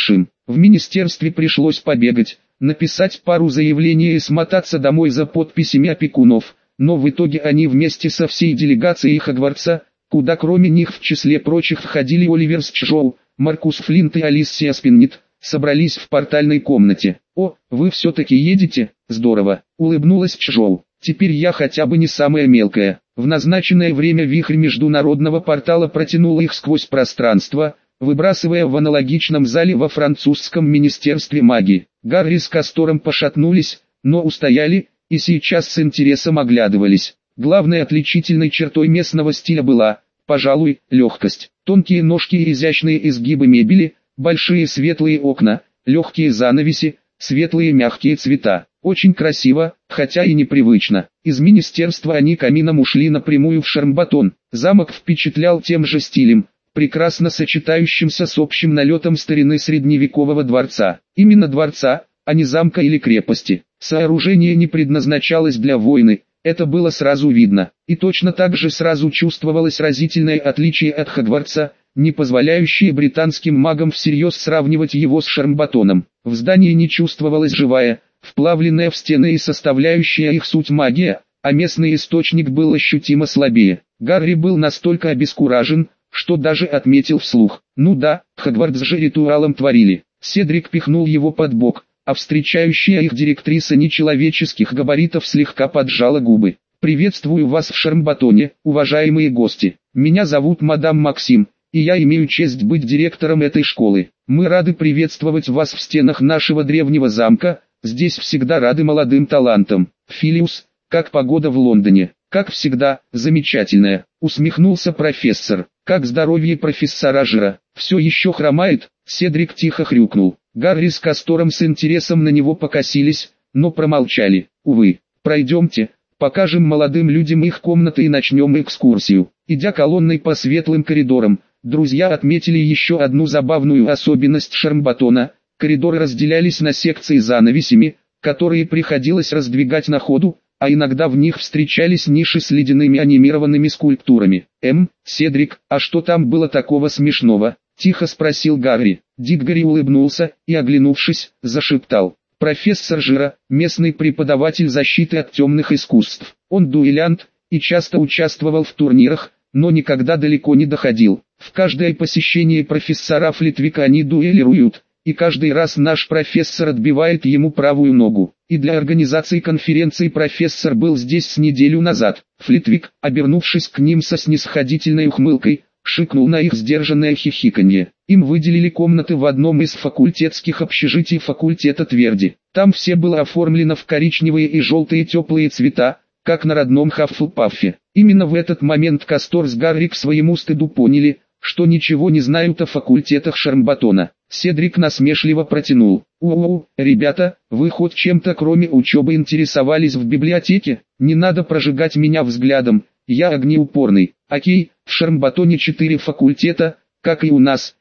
В министерстве пришлось побегать, написать пару заявлений и смотаться домой за подписями опекунов, но в итоге они вместе со всей делегацией Хогвартса, куда кроме них в числе прочих входили Оливер Счжоу, Маркус Флинт и Алиссия Спиннет, собрались в портальной комнате. «О, вы все-таки едете? Здорово!» — улыбнулась Счжоу. «Теперь я хотя бы не самая мелкая». В назначенное время вихрь международного портала протянул их сквозь пространство, выбрасывая в аналогичном зале во французском министерстве магии. Гарри с Кастором пошатнулись, но устояли, и сейчас с интересом оглядывались. Главной отличительной чертой местного стиля была, пожалуй, легкость. Тонкие ножки и изящные изгибы мебели, большие светлые окна, легкие занавеси, светлые мягкие цвета. Очень красиво, хотя и непривычно. Из министерства они камином ушли напрямую в Шармбатон. Замок впечатлял тем же стилем, прекрасно сочетающимся с общим налетом старины средневекового дворца. Именно дворца, а не замка или крепости. Сооружение не предназначалось для войны, это было сразу видно. И точно так же сразу чувствовалось разительное отличие от Хогвартса, не позволяющее британским магам всерьез сравнивать его с Шармбатоном. В здании не чувствовалась живая, вплавленная в стены и составляющая их суть магия, а местный источник был ощутимо слабее. Гарри был настолько обескуражен, что даже отметил вслух: «Ну да, Хогвартс же ритуалом творили». Седрик пихнул его под бок, а встречающая их директриса нечеловеческих габаритов слегка поджала губы. «Приветствую вас в Шармбатоне, уважаемые гости. Меня зовут мадам Максим, и я имею честь быть директором этой школы. Мы рады приветствовать вас в стенах нашего древнего замка. Здесь всегда рады молодым талантам. Филиус, как погода в Лондоне?» «Как всегда, замечательная», — усмехнулся профессор. «Как здоровье профессора Жира? Все еще хромает?» Седрик тихо хрюкнул. Гарри с Кастором с интересом на него покосились, но промолчали. «Увы, пройдемте, покажем молодым людям их комнаты и начнем экскурсию». Идя колонной по светлым коридорам, друзья отметили еще одну забавную особенность Шармбатона. Коридоры разделялись на секции занавесями, которые приходилось раздвигать на ходу, а иногда в них встречались ниши с ледяными анимированными скульптурами. Седрик, а что там было такого смешного?» — тихо спросил Гарри. Диггори улыбнулся и, оглянувшись, зашептал: «Профессор Жира, местный преподаватель защиты от темных искусств. Он дуэлянт и часто участвовал в турнирах, но никогда далеко не доходил. В каждое посещение профессора Флитвика они дуэлируют, и каждый раз наш профессор отбивает ему правую ногу. И для организации конференции профессор был здесь с неделю назад». Флитвик, обернувшись к ним со снисходительной ухмылкой, шикнул на их сдержанное хихиканье. Им выделили комнаты в одном из факультетских общежитий факультета Тверди. Там все было оформлено в коричневые и желтые теплые цвета, как на родном Хаффлпаффе. Именно в этот момент Кастор с Гарри к своему стыду поняли, что ничего не знают о факультетах Шармбатона. Седрик насмешливо протянул: ребята, вы хоть чем-то кроме учебы интересовались в библиотеке? Не надо прожигать меня взглядом, я огнеупорный. Окей, в Шармбатоне 4 факультета, как и у нас,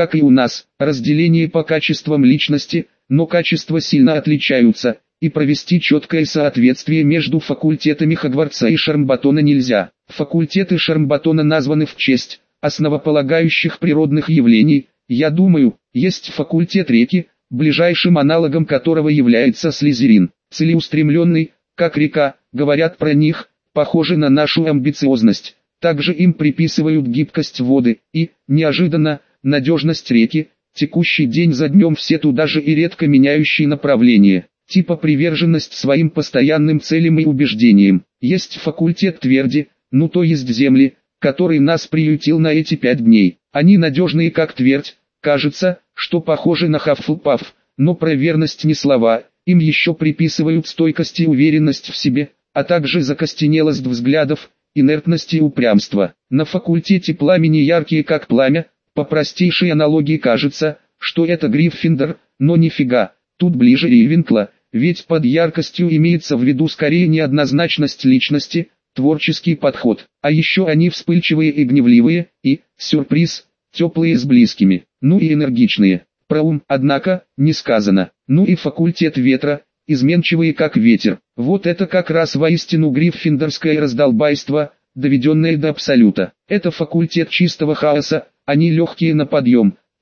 разделение по качествам личности, но качества сильно отличаются, и провести четкое соответствие между факультетами Хогвартса и Шармбатона нельзя. Факультеты Шармбатона названы в честь основополагающих природных явлений. Я думаю, есть факультет реки, ближайшим аналогом которого является Слизерин. Целеустремленный, как река, говорят про них, похожи на нашу амбициозность. Также им приписывают гибкость воды и, неожиданно, надежность реки, текущий день за днем все туда же и редко меняющие направление. Типа приверженность своим постоянным целям и убеждениям. Есть факультет Тверди, то есть земли, который нас приютил на эти 5 дней. Они надежные как твердь, кажется, что похожи на Хаффлпафф, но про верность не слова, им еще приписывают стойкость и уверенность в себе, а также закостенелость взглядов, инертность и упрямство. На факультете Пламени яркие как пламя, по простейшей аналогии кажется, что это Гриффиндор, но нифига, тут ближе Рейвенкла, ведь под яркостью имеется в виду скорее неоднозначность личности, творческий подход, а еще они вспыльчивые и гневливые, и, сюрприз, теплые с близкими, и энергичные. Про ум, однако, не сказано. И факультет ветра, изменчивые как ветер. Вот это как раз воистину гриффиндорское раздолбайство, доведенное до абсолюта. Это факультет чистого хаоса, они легкие на подъем,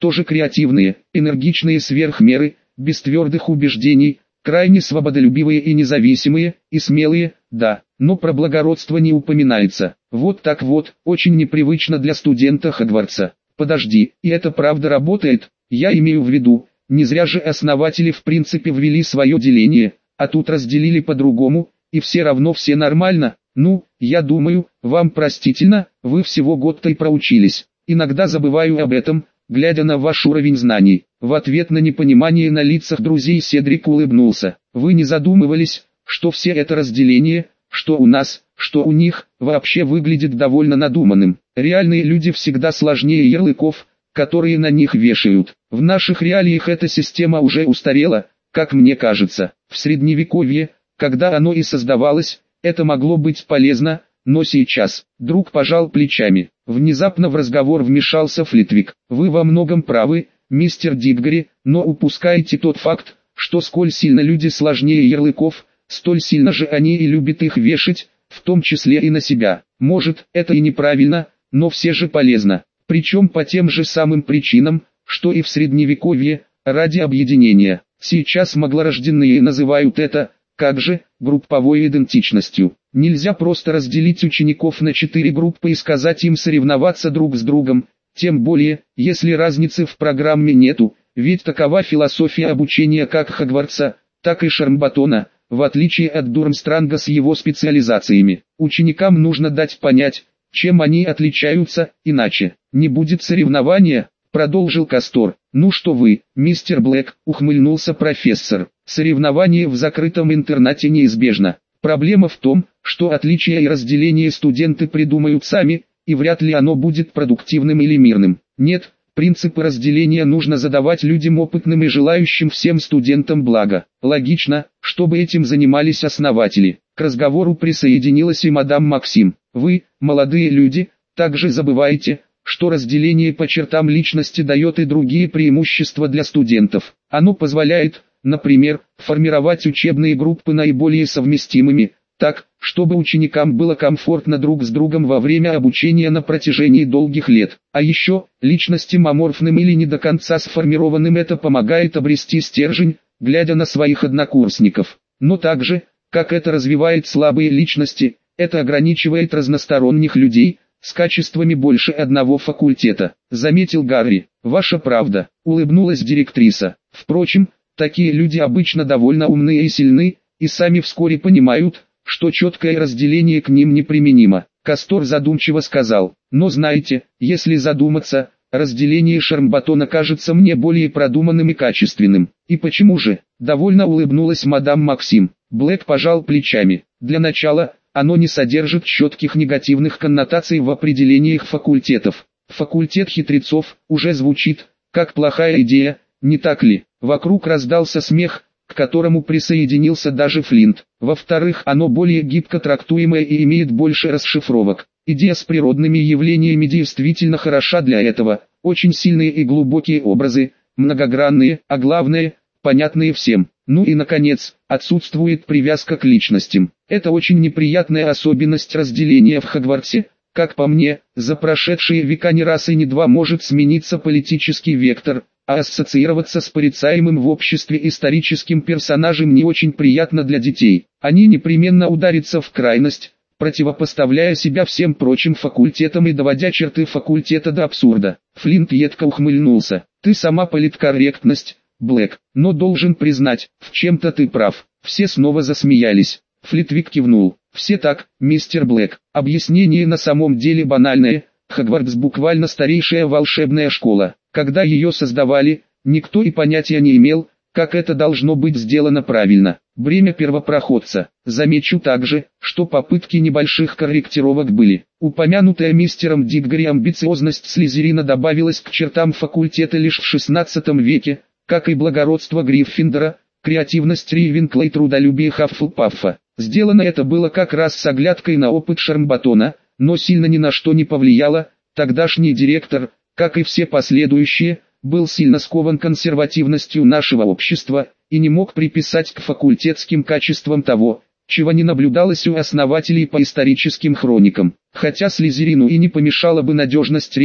тоже креативные, энергичные сверх меры, без твердых убеждений, крайне свободолюбивые и независимые, и смелые, да, но про благородство не упоминается. Вот так вот, очень непривычно для студента Хогвартса. Подожди, и это правда работает? Я имею в виду, не зря же основатели в принципе ввели свое деление, а тут разделили по-другому, и все равно все нормально. Ну, я думаю, вам простительно, вы всего год-то и проучились. Иногда забываю об этом, глядя на ваш уровень знаний. В ответ на непонимание на лицах друзей Седрик улыбнулся. Вы не задумывались, что все это разделение, что у нас, что у них, вообще выглядит довольно надуманным. Реальные люди всегда сложнее ярлыков, которые на них вешают. В наших реалиях эта система уже устарела, как мне кажется. В средневековье, когда оно и создавалось, это могло быть полезно, но сейчас. Друг пожал плечами. Внезапно в разговор вмешался Флитвик. Вы во многом правы, мистер Диггори, но упускаете тот факт, что сколь сильно люди сложнее ярлыков, столь сильно же они и любят их вешать, в том числе и на себя. Может, это и неправильно, но все же полезно. Причем по тем же самым причинам, что и в средневековье, ради объединения. Сейчас маглорожденные называют это, как же, групповой идентичностью. Нельзя просто разделить учеников на 4 группы и сказать им соревноваться друг с другом, тем более, если разницы в программе нету, ведь такова философия обучения как Хогвартса, так и Шармбатона, в отличие от Дурмстранга с его специализациями. Ученикам нужно дать понять, чем они отличаются, иначе не будет соревнования, продолжил Кастор. Ну что вы, мистер Блэк, ухмыльнулся профессор. Соревнование в закрытом интернате неизбежно. Проблема в том, что отличия и разделение студенты придумают сами, и вряд ли оно будет продуктивным или мирным. Нет, принципы разделения нужно задавать людям опытным и желающим всем студентам блага. Логично, чтобы этим занимались основатели. К разговору присоединилась и мадам Максим. Вы, молодые люди, также забываете, что разделение по чертам личности дает и другие преимущества для студентов. Оно позволяет, например, формировать учебные группы наиболее совместимыми, так, чтобы ученикам было комфортно друг с другом во время обучения на протяжении долгих лет. А еще, личностям аморфным или не до конца сформированным это помогает обрести стержень, глядя на своих однокурсников. Но также, как это развивает слабые личности, это ограничивает разносторонних людей, с качествами больше одного факультета, заметил Гарри. Ваша правда, улыбнулась директриса. Впрочем, такие люди обычно довольно умные и сильны, и сами вскоре понимают, что четкое разделение к ним неприменимо. Кастор задумчиво сказал, но знаете, если задуматься, разделение Шармбатона кажется мне более продуманным и качественным. И почему же? Довольно улыбнулась мадам Максим. Блэк пожал плечами. Для начала, оно не содержит четких негативных коннотаций в определениях факультетов. Факультет хитрецов уже звучит, как плохая идея, не так ли? Вокруг раздался смех, к которому присоединился даже Флинт. Во-вторых, оно более гибко трактуемое и имеет больше расшифровок. Идея с природными явлениями действительно хороша для этого. Очень сильные и глубокие образы, многогранные, а главное, понятные всем. Ну и наконец, отсутствует привязка к личностям. Это очень неприятная особенность разделения в Хогвартсе. Как по мне, за прошедшие века ни раз и ни два может смениться политический вектор, а ассоциироваться с порицаемым в обществе историческим персонажем не очень приятно для детей. Они непременно ударятся в крайность, противопоставляя себя всем прочим факультетам и доводя черты факультета до абсурда. Флинт едко ухмыльнулся. Ты сама политкорректность, Блэк, но должен признать, в чем-то ты прав. Все снова засмеялись. Флитвик кивнул. Все так, мистер Блэк. Объяснение на самом деле банальное. Хогвартс буквально старейшая волшебная школа. Когда ее создавали, никто и понятия не имел, как это должно быть сделано правильно. Бремя первопроходца. Замечу также, что попытки небольших корректировок были. Упомянутая мистером Диггори амбициозность Слизерина добавилась к чертам факультета лишь в XVI веке, как и благородство Гриффиндора, креативность Ривенкла и трудолюбие Хаффлпаффа. Сделано это было как раз с оглядкой на опыт Шармбатона, но сильно ни на что не повлияло. Тогдашний директор, как и все последующие, был сильно скован консервативностью нашего общества и не мог приписать к факультетским качествам того, чего не наблюдалось у основателей по историческим хроникам. Хотя Слизерину и не помешала бы надежность реки,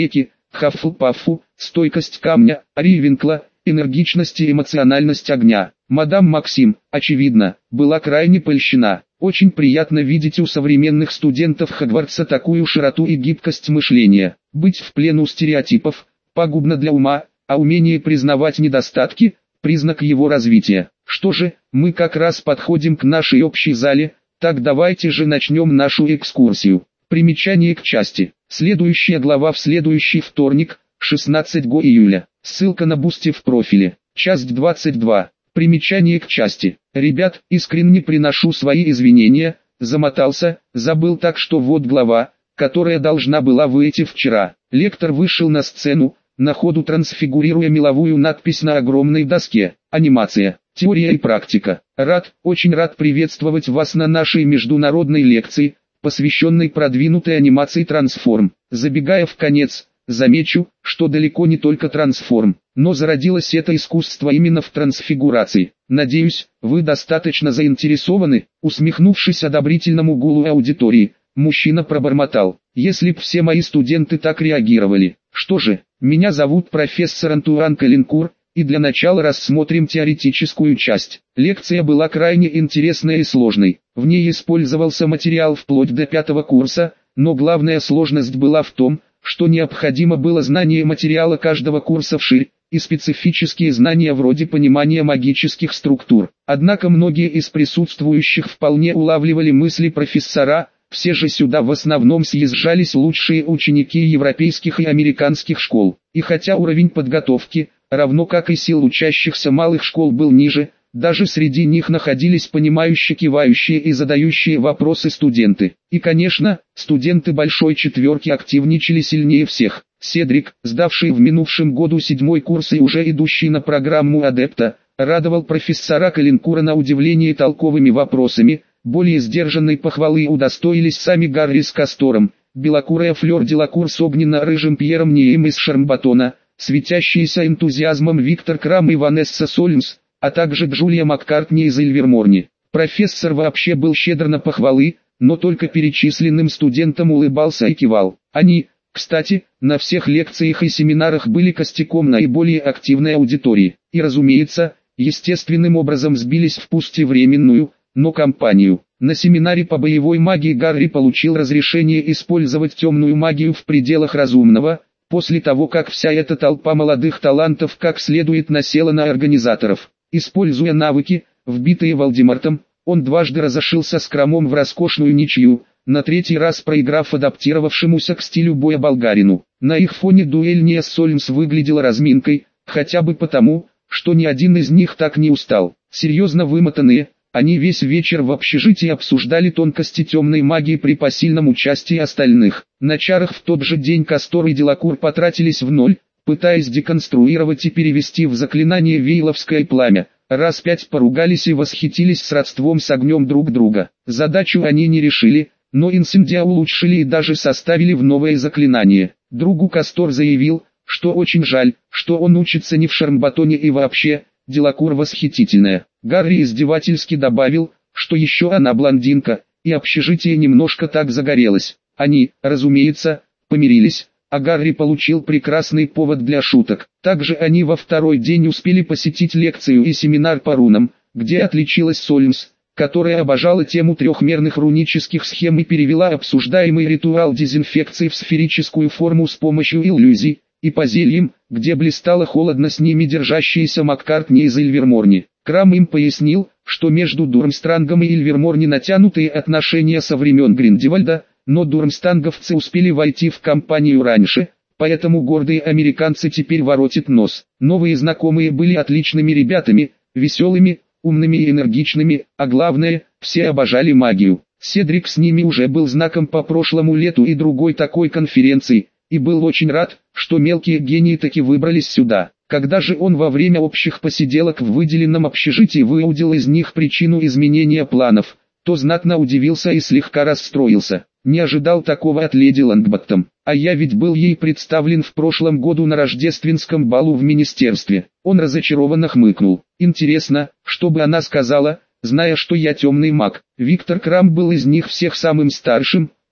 Хаффлпаффу, стойкость камня, Ривенкла, энергичность и эмоциональность огня. Мадам Максим, очевидно, была крайне польщена. Очень приятно видеть у современных студентов Хогвартса такую широту и гибкость мышления. Быть в плену стереотипов пагубно для ума, а умение признавать недостатки – признак его развития. Что же, мы как раз подходим к нашей общей зале, так давайте же начнем нашу экскурсию. Примечание к части. Следующая глава в следующий вторник, 16 июля. Ссылка на Бусти в профиле. Часть 22. Примечание к части. Ребят, искренне приношу свои извинения, замотался, забыл, так что вот глава, которая должна была выйти вчера. Лектор вышел на сцену, на ходу трансфигурируя меловую надпись на огромной доске. Анимация, теория и практика. Очень рад приветствовать вас на нашей международной лекции, посвященной продвинутой анимации трансформ. Забегая в конец, замечу, что далеко не только трансформ, но зародилось это искусство именно в трансфигурации. Надеюсь, вы достаточно заинтересованы. Усмехнувшись одобрительному гулу аудитории, мужчина пробормотал: если б все мои студенты так реагировали. Что же, меня зовут профессор Антуан Калинкур, и для начала рассмотрим теоретическую часть. Лекция была крайне интересной и сложной. В ней использовался материал вплоть до 5 курса, но главная сложность была в том, что необходимо было знание материала каждого курса вширь, и специфические знания вроде понимания магических структур. Однако многие из присутствующих вполне улавливали мысли профессора, все же сюда в основном съезжались лучшие ученики европейских и американских школ. И хотя уровень подготовки, равно как и сил учащихся малых школ, был ниже, даже среди них находились понимающие, кивающие и задающие вопросы студенты. И конечно, студенты большой четверки активничали сильнее всех. Седрик, сдавший в минувшем году 7 курс и уже идущий на программу адепта, радовал профессора Калинкура на удивление толковыми вопросами. Более сдержанной похвалы удостоились сами Гарри с Кастором, белокурая Флёр Делакур с огненно-рыжим Пьером Нием из Шармбатона, светящиеся энтузиазмом Виктор Крам и Ванесса Сольмс, а также Джулия Маккартни из Ильверморни. Профессор вообще был щедр на похвалы, но только перечисленным студентам улыбался и кивал. Они, кстати, на всех лекциях и семинарах были костяком наиболее активной аудитории, и разумеется, естественным образом сбились в пусть и временную, но компанию. На семинаре по боевой магии Гарри получил разрешение использовать темную магию в пределах разумного, после того как вся эта толпа молодых талантов как следует насела на организаторов. Используя навыки, вбитые Волдемортом, он дважды разошился с Крамом в роскошную ничью, на 3-й раз проиграв адаптировавшемуся к стилю боя болгарину. На их фоне дуэль Ния с Сольмс выглядела разминкой, хотя бы потому, что ни один из них так не устал. Серьезно вымотанные, они весь вечер в общежитии обсуждали тонкости темной магии при посильном участии остальных. На чарах в тот же день Кастор и Делакур потратились в ноль, пытаясь деконструировать и перевести в заклинание вейловское пламя. Раз 5 поругались и восхитились сродством с огнем друг друга. Задачу они не решили, но инцендия улучшили и даже составили в новое заклинание. Другу Кастор заявил, что очень жаль, что он учится не в Шармбатоне и вообще, Делакур восхитительная. Гарри издевательски добавил, что еще она блондинка, и общежитие немножко так загорелось. Они, разумеется, помирились, а Гарри получил прекрасный повод для шуток. Также они во второй день успели посетить лекцию и семинар по рунам, где отличилась Сольмс, которая обожала тему трехмерных рунических схем и перевела обсуждаемый ритуал дезинфекции в сферическую форму с помощью иллюзий, и по зельям, где блистала холодно с ними держащаяся Маккартни из Ильверморни. Крам им пояснил, что между Дурмстрангом и Ильверморни натянутые отношения со времен Гриндевальда, но дурмстанговцы успели войти в компанию раньше, поэтому гордые американцы теперь воротят нос. Новые знакомые были отличными ребятами, веселыми, умными и энергичными, а главное, все обожали магию. Седрик с ними уже был знаком по прошлому лету и другой такой конференции, и был очень рад, что мелкие гении таки выбрались сюда. Когда же он во время общих посиделок в выделенном общежитии выудил из них причину изменения планов, то знатно удивился и слегка расстроился. Не ожидал такого от леди Лонгботтом, а я ведь был ей представлен в прошлом году на рождественском балу в министерстве. Он разочарованно хмыкнул. Интересно, что бы она сказала, зная, что я темный маг. Виктор Крам был из них всех самым старшим,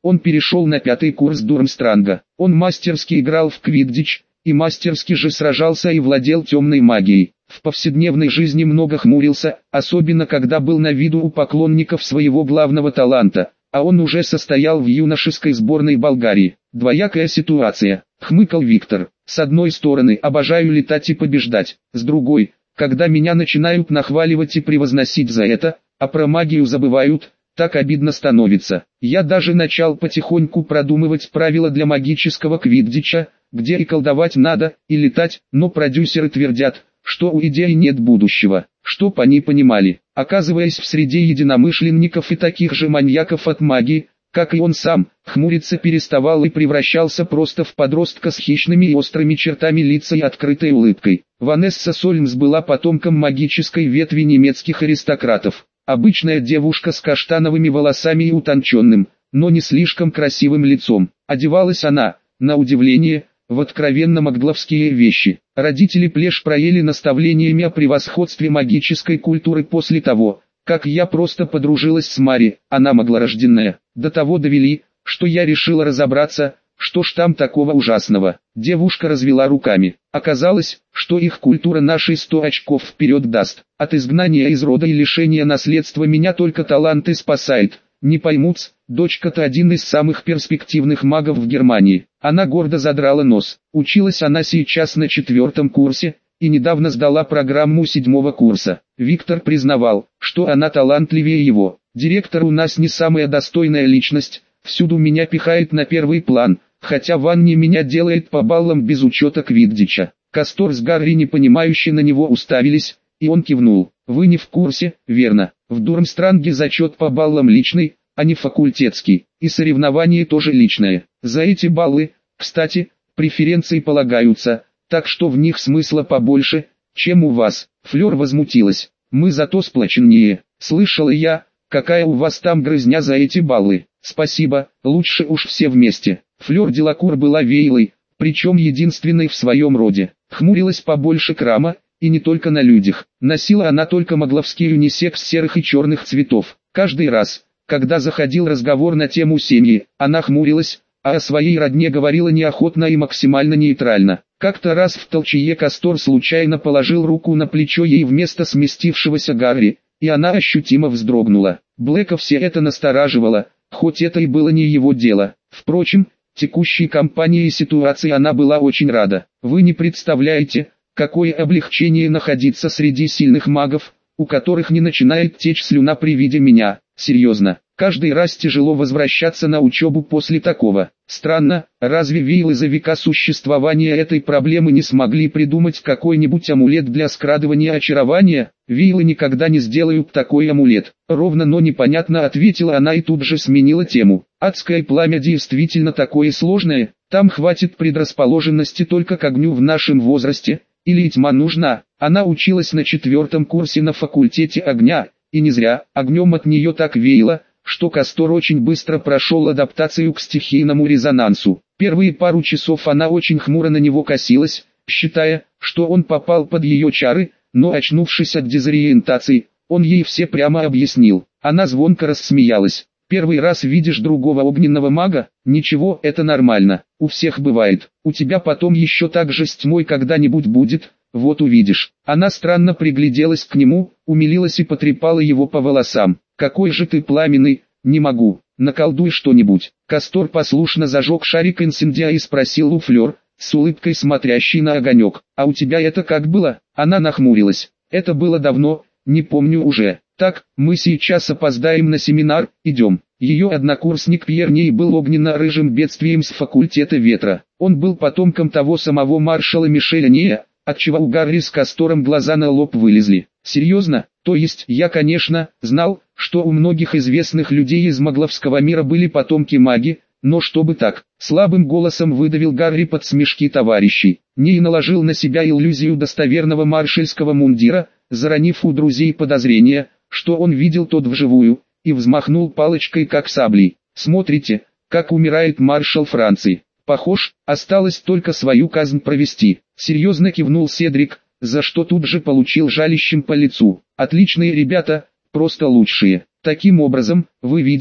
Он перешел на 5-й курс Дурмстранга. Он мастерски играл в квиддич, и мастерски же сражался и владел темной магией. В повседневной жизни много хмурился, особенно когда был на виду у поклонников своего главного таланта, а он уже состоял в юношеской сборной Болгарии. Двоякая ситуация, хмыкал Виктор. С одной стороны, обожаю летать и побеждать, с другой, когда меня начинают нахваливать и превозносить за это, а про магию забывают, так обидно становится. Я даже начал потихоньку продумывать правила для магического квиддича, где и колдовать надо, и летать, но продюсеры твердят, что у идеи нет будущего. Чтоб они понимали, оказываясь в среде единомышленников и таких же маньяков от магии, как и он сам, хмуриться переставал и превращался просто в подростка с хищными и острыми чертами лица и открытой улыбкой. Ванесса Сольмс была потомком магической ветви немецких аристократов. Обычная девушка с каштановыми волосами и утонченным, но не слишком красивым лицом. Одевалась она, на удивление, в откровенно магловские вещи. Родители плешь проели наставлениями о превосходстве магической культуры после того, как я просто подружилась с Мари, она маглорожденная. До того довели, что я решила разобраться, что ж там такого ужасного. Девушка развела руками. Оказалось, что их культура нашей 100 очков вперед даст. От изгнания из рода и лишения наследства меня только таланты спасает. Не поймут, дочка-то один из самых перспективных магов в Германии. Она гордо задрала нос. Училась она сейчас на 4-м курсе, и недавно сдала программу 7-го курса. Виктор признавал, что она талантливее его. Директор у нас не самая достойная личность, всюду меня пихает на первый план, хотя в Анне меня делает по баллам без учета квиддича. Кастор с Гарри непонимающе на него уставились, и он кивнул. Вы не в курсе, верно? В Дурмстранге зачет по баллам личный, а не факультетский, и соревнование тоже личное. За эти баллы, кстати, преференции полагаются, так что в них смысла побольше, чем у вас. Флёр возмутилась. Мы зато сплоченнее. Слышала я, какая у вас там грызня за эти баллы. Спасибо, лучше уж все вместе. Флёр Делакур была вейлой, причем единственной в своем роде. Хмурилась побольше крама, и не только на людях. Носила она только магловский унисекс серых и черных цветов. Каждый раз, когда заходил разговор на тему семьи, она хмурилась, а о своей родне говорила неохотно и максимально нейтрально. Как-то раз в толчее Кастор случайно положил руку на плечо ей вместо сместившегося Гарри, и она ощутимо вздрогнула. Блэка все это настораживало, хоть это и было не его дело. Впрочем, текущей кампании и ситуации она была очень рада. Вы не представляете, какое облегчение находиться среди сильных магов, у которых не начинает течь слюна при виде меня. Серьезно, каждый раз тяжело возвращаться на учебу после такого. Странно, разве вейлы за века существования этой проблемы не смогли придумать какой-нибудь амулет для скрадывания очарования? Вейлы никогда не сделают такой амулет. Ровно, но непонятно, ответила она и тут же сменила тему. Адское пламя действительно такое сложное, там хватит предрасположенности только к огню в нашем возрасте, или тьма нужна. Она училась на 4-м курсе на факультете огня, и не зря, огнем от нее так веяло, что Кастор очень быстро прошел адаптацию к стихийному резонансу. Первые пару часов она очень хмуро на него косилась, считая, что он попал под ее чары, но очнувшись от дезориентации, он ей все прямо объяснил. Она звонко рассмеялась. Первый раз видишь другого огненного мага? Ничего, это нормально, у всех бывает. У тебя потом еще так же с тьмой когда-нибудь будет, вот увидишь. Она странно пригляделась к нему, умилилась и потрепала его по волосам. Какой же ты пламенный, не могу, наколдуй что-нибудь. Кастор послушно зажег шарик инсендия и спросил у Флёр, с улыбкой смотрящей на огонек. А у тебя это как было? Она нахмурилась. Это было давно, не помню уже. Так, мы сейчас опоздаем на семинар, идем. Ее однокурсник Пьер Ней был огненно-рыжим бедствием с факультета ветра. Он был потомком того самого маршала Мишеля Нея, отчего у Гарри с Кастором глаза на лоб вылезли. Серьезно? То есть я, конечно, знал, что у многих известных людей из магловского мира были потомки маги, но чтобы так, слабым голосом выдавил Гарри под смешки товарищей. Ней наложил на себя иллюзию достоверного маршальского мундира, заронив у друзей подозрения, что он видел тот вживую, и взмахнул палочкой как саблей. Смотрите, как умирает маршал Франции. Похож, осталось только свою казнь провести. Серьезно кивнул Седрик, за что тут же получил жалящим по лицу. Отличные ребята, просто лучшие. Таким образом, вы видите,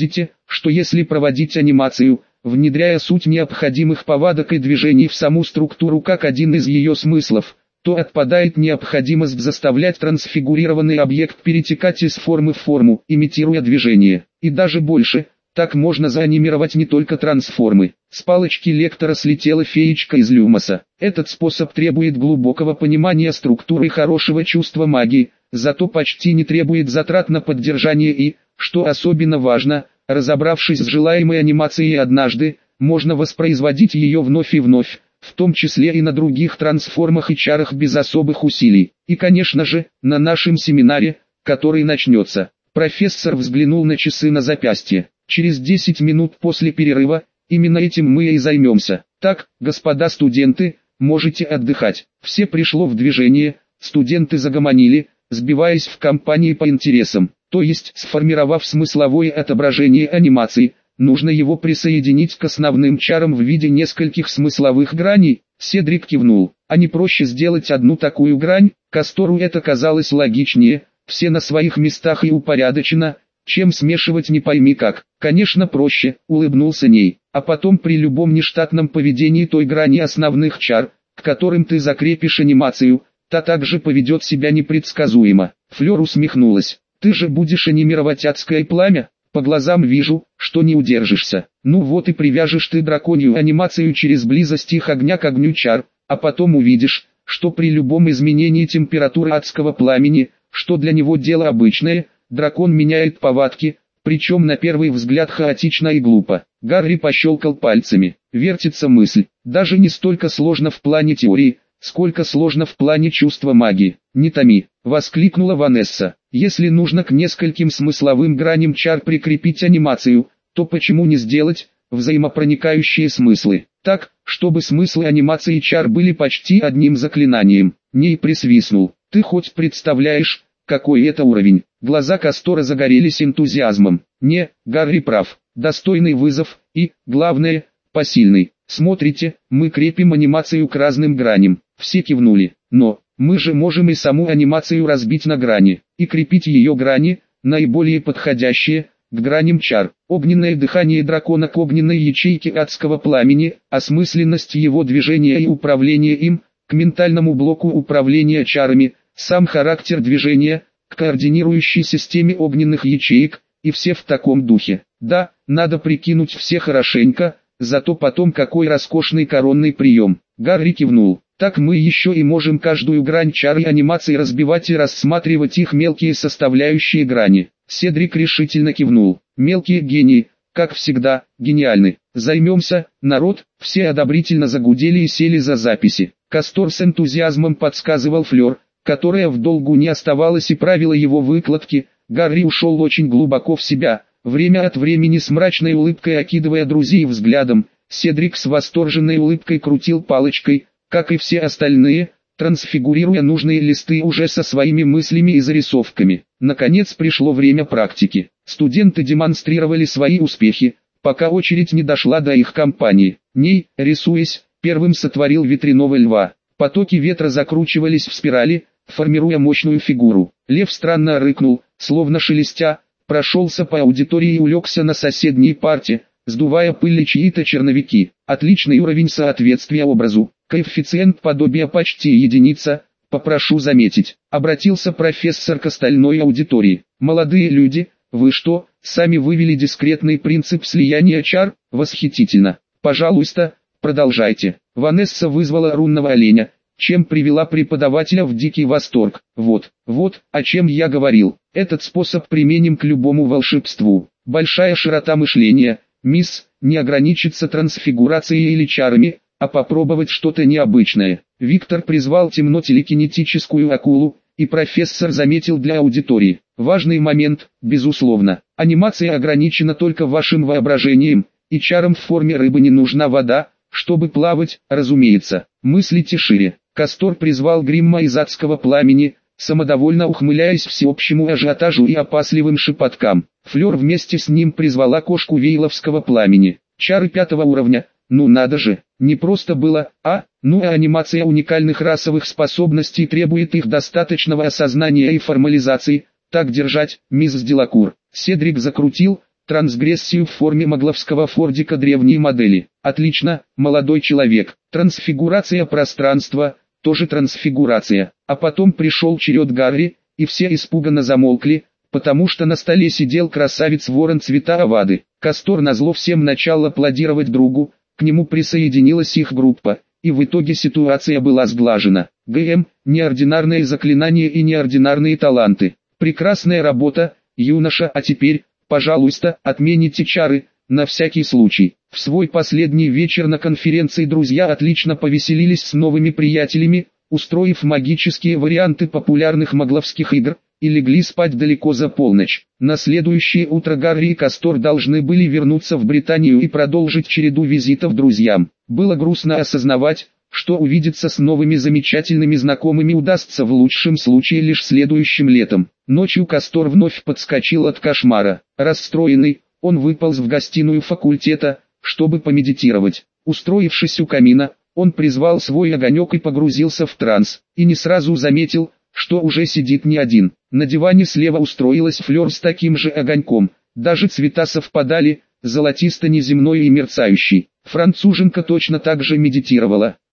что если проводить анимацию, внедряя суть необходимых повадок и движений в саму структуру как один из ее смыслов, то отпадает необходимость заставлять трансфигурированный объект перетекать из формы в форму, имитируя движение. И даже больше, так можно заанимировать не только трансформы. С палочки лектора слетела феечка из люмоса. Этот способ требует глубокого понимания структуры и хорошего чувства магии, зато почти не требует затрат на поддержание и, что особенно важно, разобравшись с желаемой анимацией однажды, можно воспроизводить ее вновь и вновь, в том числе и на других трансформах и чарах без особых усилий. И конечно же, на нашем семинаре, который начнется. Профессор взглянул на часы на запястье. Через 10 минут после перерыва, именно этим мы и займемся. Так, господа студенты, можете отдыхать. Все пришло в движение, студенты загомонили, сбиваясь в компании по интересам. То есть, сформировав смысловое отображение анимации, нужно его присоединить к основным чарам в виде нескольких смысловых граней. Седрик кивнул. А не проще сделать одну такую грань? Кастору это казалось логичнее, все на своих местах и упорядочено, чем смешивать не пойми как. Конечно проще, улыбнулся Ней. А потом при любом нештатном поведении той грани основных чар, к которым ты закрепишь анимацию, та также поведет себя непредсказуемо. Флёр усмехнулась. Ты же будешь анимировать адское пламя? По глазам вижу, что не удержишься. Ну вот и привяжешь ты драконью анимацию через близость их огня к огню чар, а потом увидишь, что при любом изменении температуры адского пламени, что для него дело обычное, дракон меняет повадки, причем на первый взгляд хаотично и глупо. Гарри пощелкал пальцами. Вертится мысль. Даже не столько сложно в плане теории, сколько сложно в плане чувства магии. «Не томи», — воскликнула Ванесса. «Если нужно к нескольким смысловым граням чар прикрепить анимацию, то почему не сделать взаимопроникающие смыслы, так, чтобы смыслы анимации чар были почти одним заклинанием?» Ней присвистнул. «Ты хоть представляешь, какой это уровень?» Глаза Кастора загорелись энтузиазмом. «Не, Гарри прав. Достойный вызов и, главное, посильный. Смотрите, мы крепим анимацию к разным граням». Все кивнули. «Но, мы же можем и саму анимацию разбить на грани, и крепить ее грани, наиболее подходящие, к граням чар. Огненное дыхание дракона к огненной ячейке адского пламени, осмысленность его движения и управления им, к ментальному блоку управления чарами, сам характер движения, к координирующей системе огненных ячеек, и все в таком духе. Да, надо прикинуть все хорошенько, зато потом какой роскошный коронный прием». Гарри кивнул. «Так мы еще и можем каждую грань чар и анимации разбивать и рассматривать их мелкие составляющие грани». Седрик решительно кивнул. «Мелкие гении, как всегда, гениальны. Займемся, народ». Все одобрительно загудели и сели за записи. Кастор с энтузиазмом подсказывал Флёр, которая в долгу не оставалась и правила его выкладки. Гарри ушел очень глубоко в себя, время от времени с мрачной улыбкой окидывая друзей взглядом. Седрик с восторженной улыбкой крутил палочкой, как и все остальные, трансфигурируя нужные листы уже со своими мыслями и зарисовками. Наконец пришло время практики. Студенты демонстрировали свои успехи, пока очередь не дошла до их компании. Ней, рисуясь, первым сотворил ветряного льва. Потоки ветра закручивались в спирали, формируя мощную фигуру. Лев странно рыкнул, словно шелестя, прошелся по аудитории и улегся на соседней парте, сдувая пыль и чьи-то черновики. Отличный уровень соответствия образу. Коэффициент подобия почти единица, попрошу заметить. Обратился профессор к остальной аудитории. Молодые люди, вы что, сами вывели дискретный принцип слияния чар? Восхитительно. Пожалуйста, продолжайте. Ванесса вызвала рунного оленя, чем привела преподавателя в дикий восторг. Вот, о чем я говорил. Этот способ применим к любому волшебству. Большая широта мышления, мисс, не ограничиться трансфигурацией или чарами, а попробовать что-то необычное. Виктор призвал темно-телекинетическую акулу, и профессор заметил для аудитории. Важный момент, безусловно. Анимация ограничена только вашим воображением, и чарам в форме рыбы не нужна вода, чтобы плавать, разумеется. Мыслите шире. Кастор призвал Гримма из адского пламени, самодовольно ухмыляясь всеобщему ажиотажу и опасливым шепоткам. Флёр вместе с ним призвала кошку вейловского пламени. Чары 5-го уровня. Ну надо же, не просто было, ну а анимация уникальных расовых способностей требует их достаточного осознания и формализации. Так держать, мисс Делакур. Седрик закрутил, Трансгрессию в форме магловского фордика древней модели. Отлично, молодой человек. Трансфигурация пространства, тоже трансфигурация. А потом пришел черед Гарри, и все испуганно замолкли, потому что на столе сидел красавец-ворон цвета авады. Кастор назло всем начал аплодировать другу, к нему присоединилась их группа, и в итоге ситуация была сглажена. ГМ, неординарные заклинания и неординарные таланты. Прекрасная работа, юноша, а теперь, пожалуйста, отмените чары, на всякий случай. В свой последний вечер на конференции друзья отлично повеселились с новыми приятелями, устроив магические варианты популярных магловских игр, и легли спать далеко за полночь. На следующее утро Гарри и Кастор должны были вернуться в Британию и продолжить череду визитов друзьям. Было грустно осознавать, что увидеться с новыми замечательными знакомыми удастся в лучшем случае лишь следующим летом. Ночью Кастор вновь подскочил от кошмара. Расстроенный, он выполз в гостиную факультета, чтобы помедитировать. Устроившись у камина, он призвал свой огонек и погрузился в транс, и не сразу заметил, что уже сидит не один. На диване слева устроилась Флёр с таким же огоньком, даже цвета совпадали, золотисто-неземной и мерцающий. Француженка точно так же медитировала.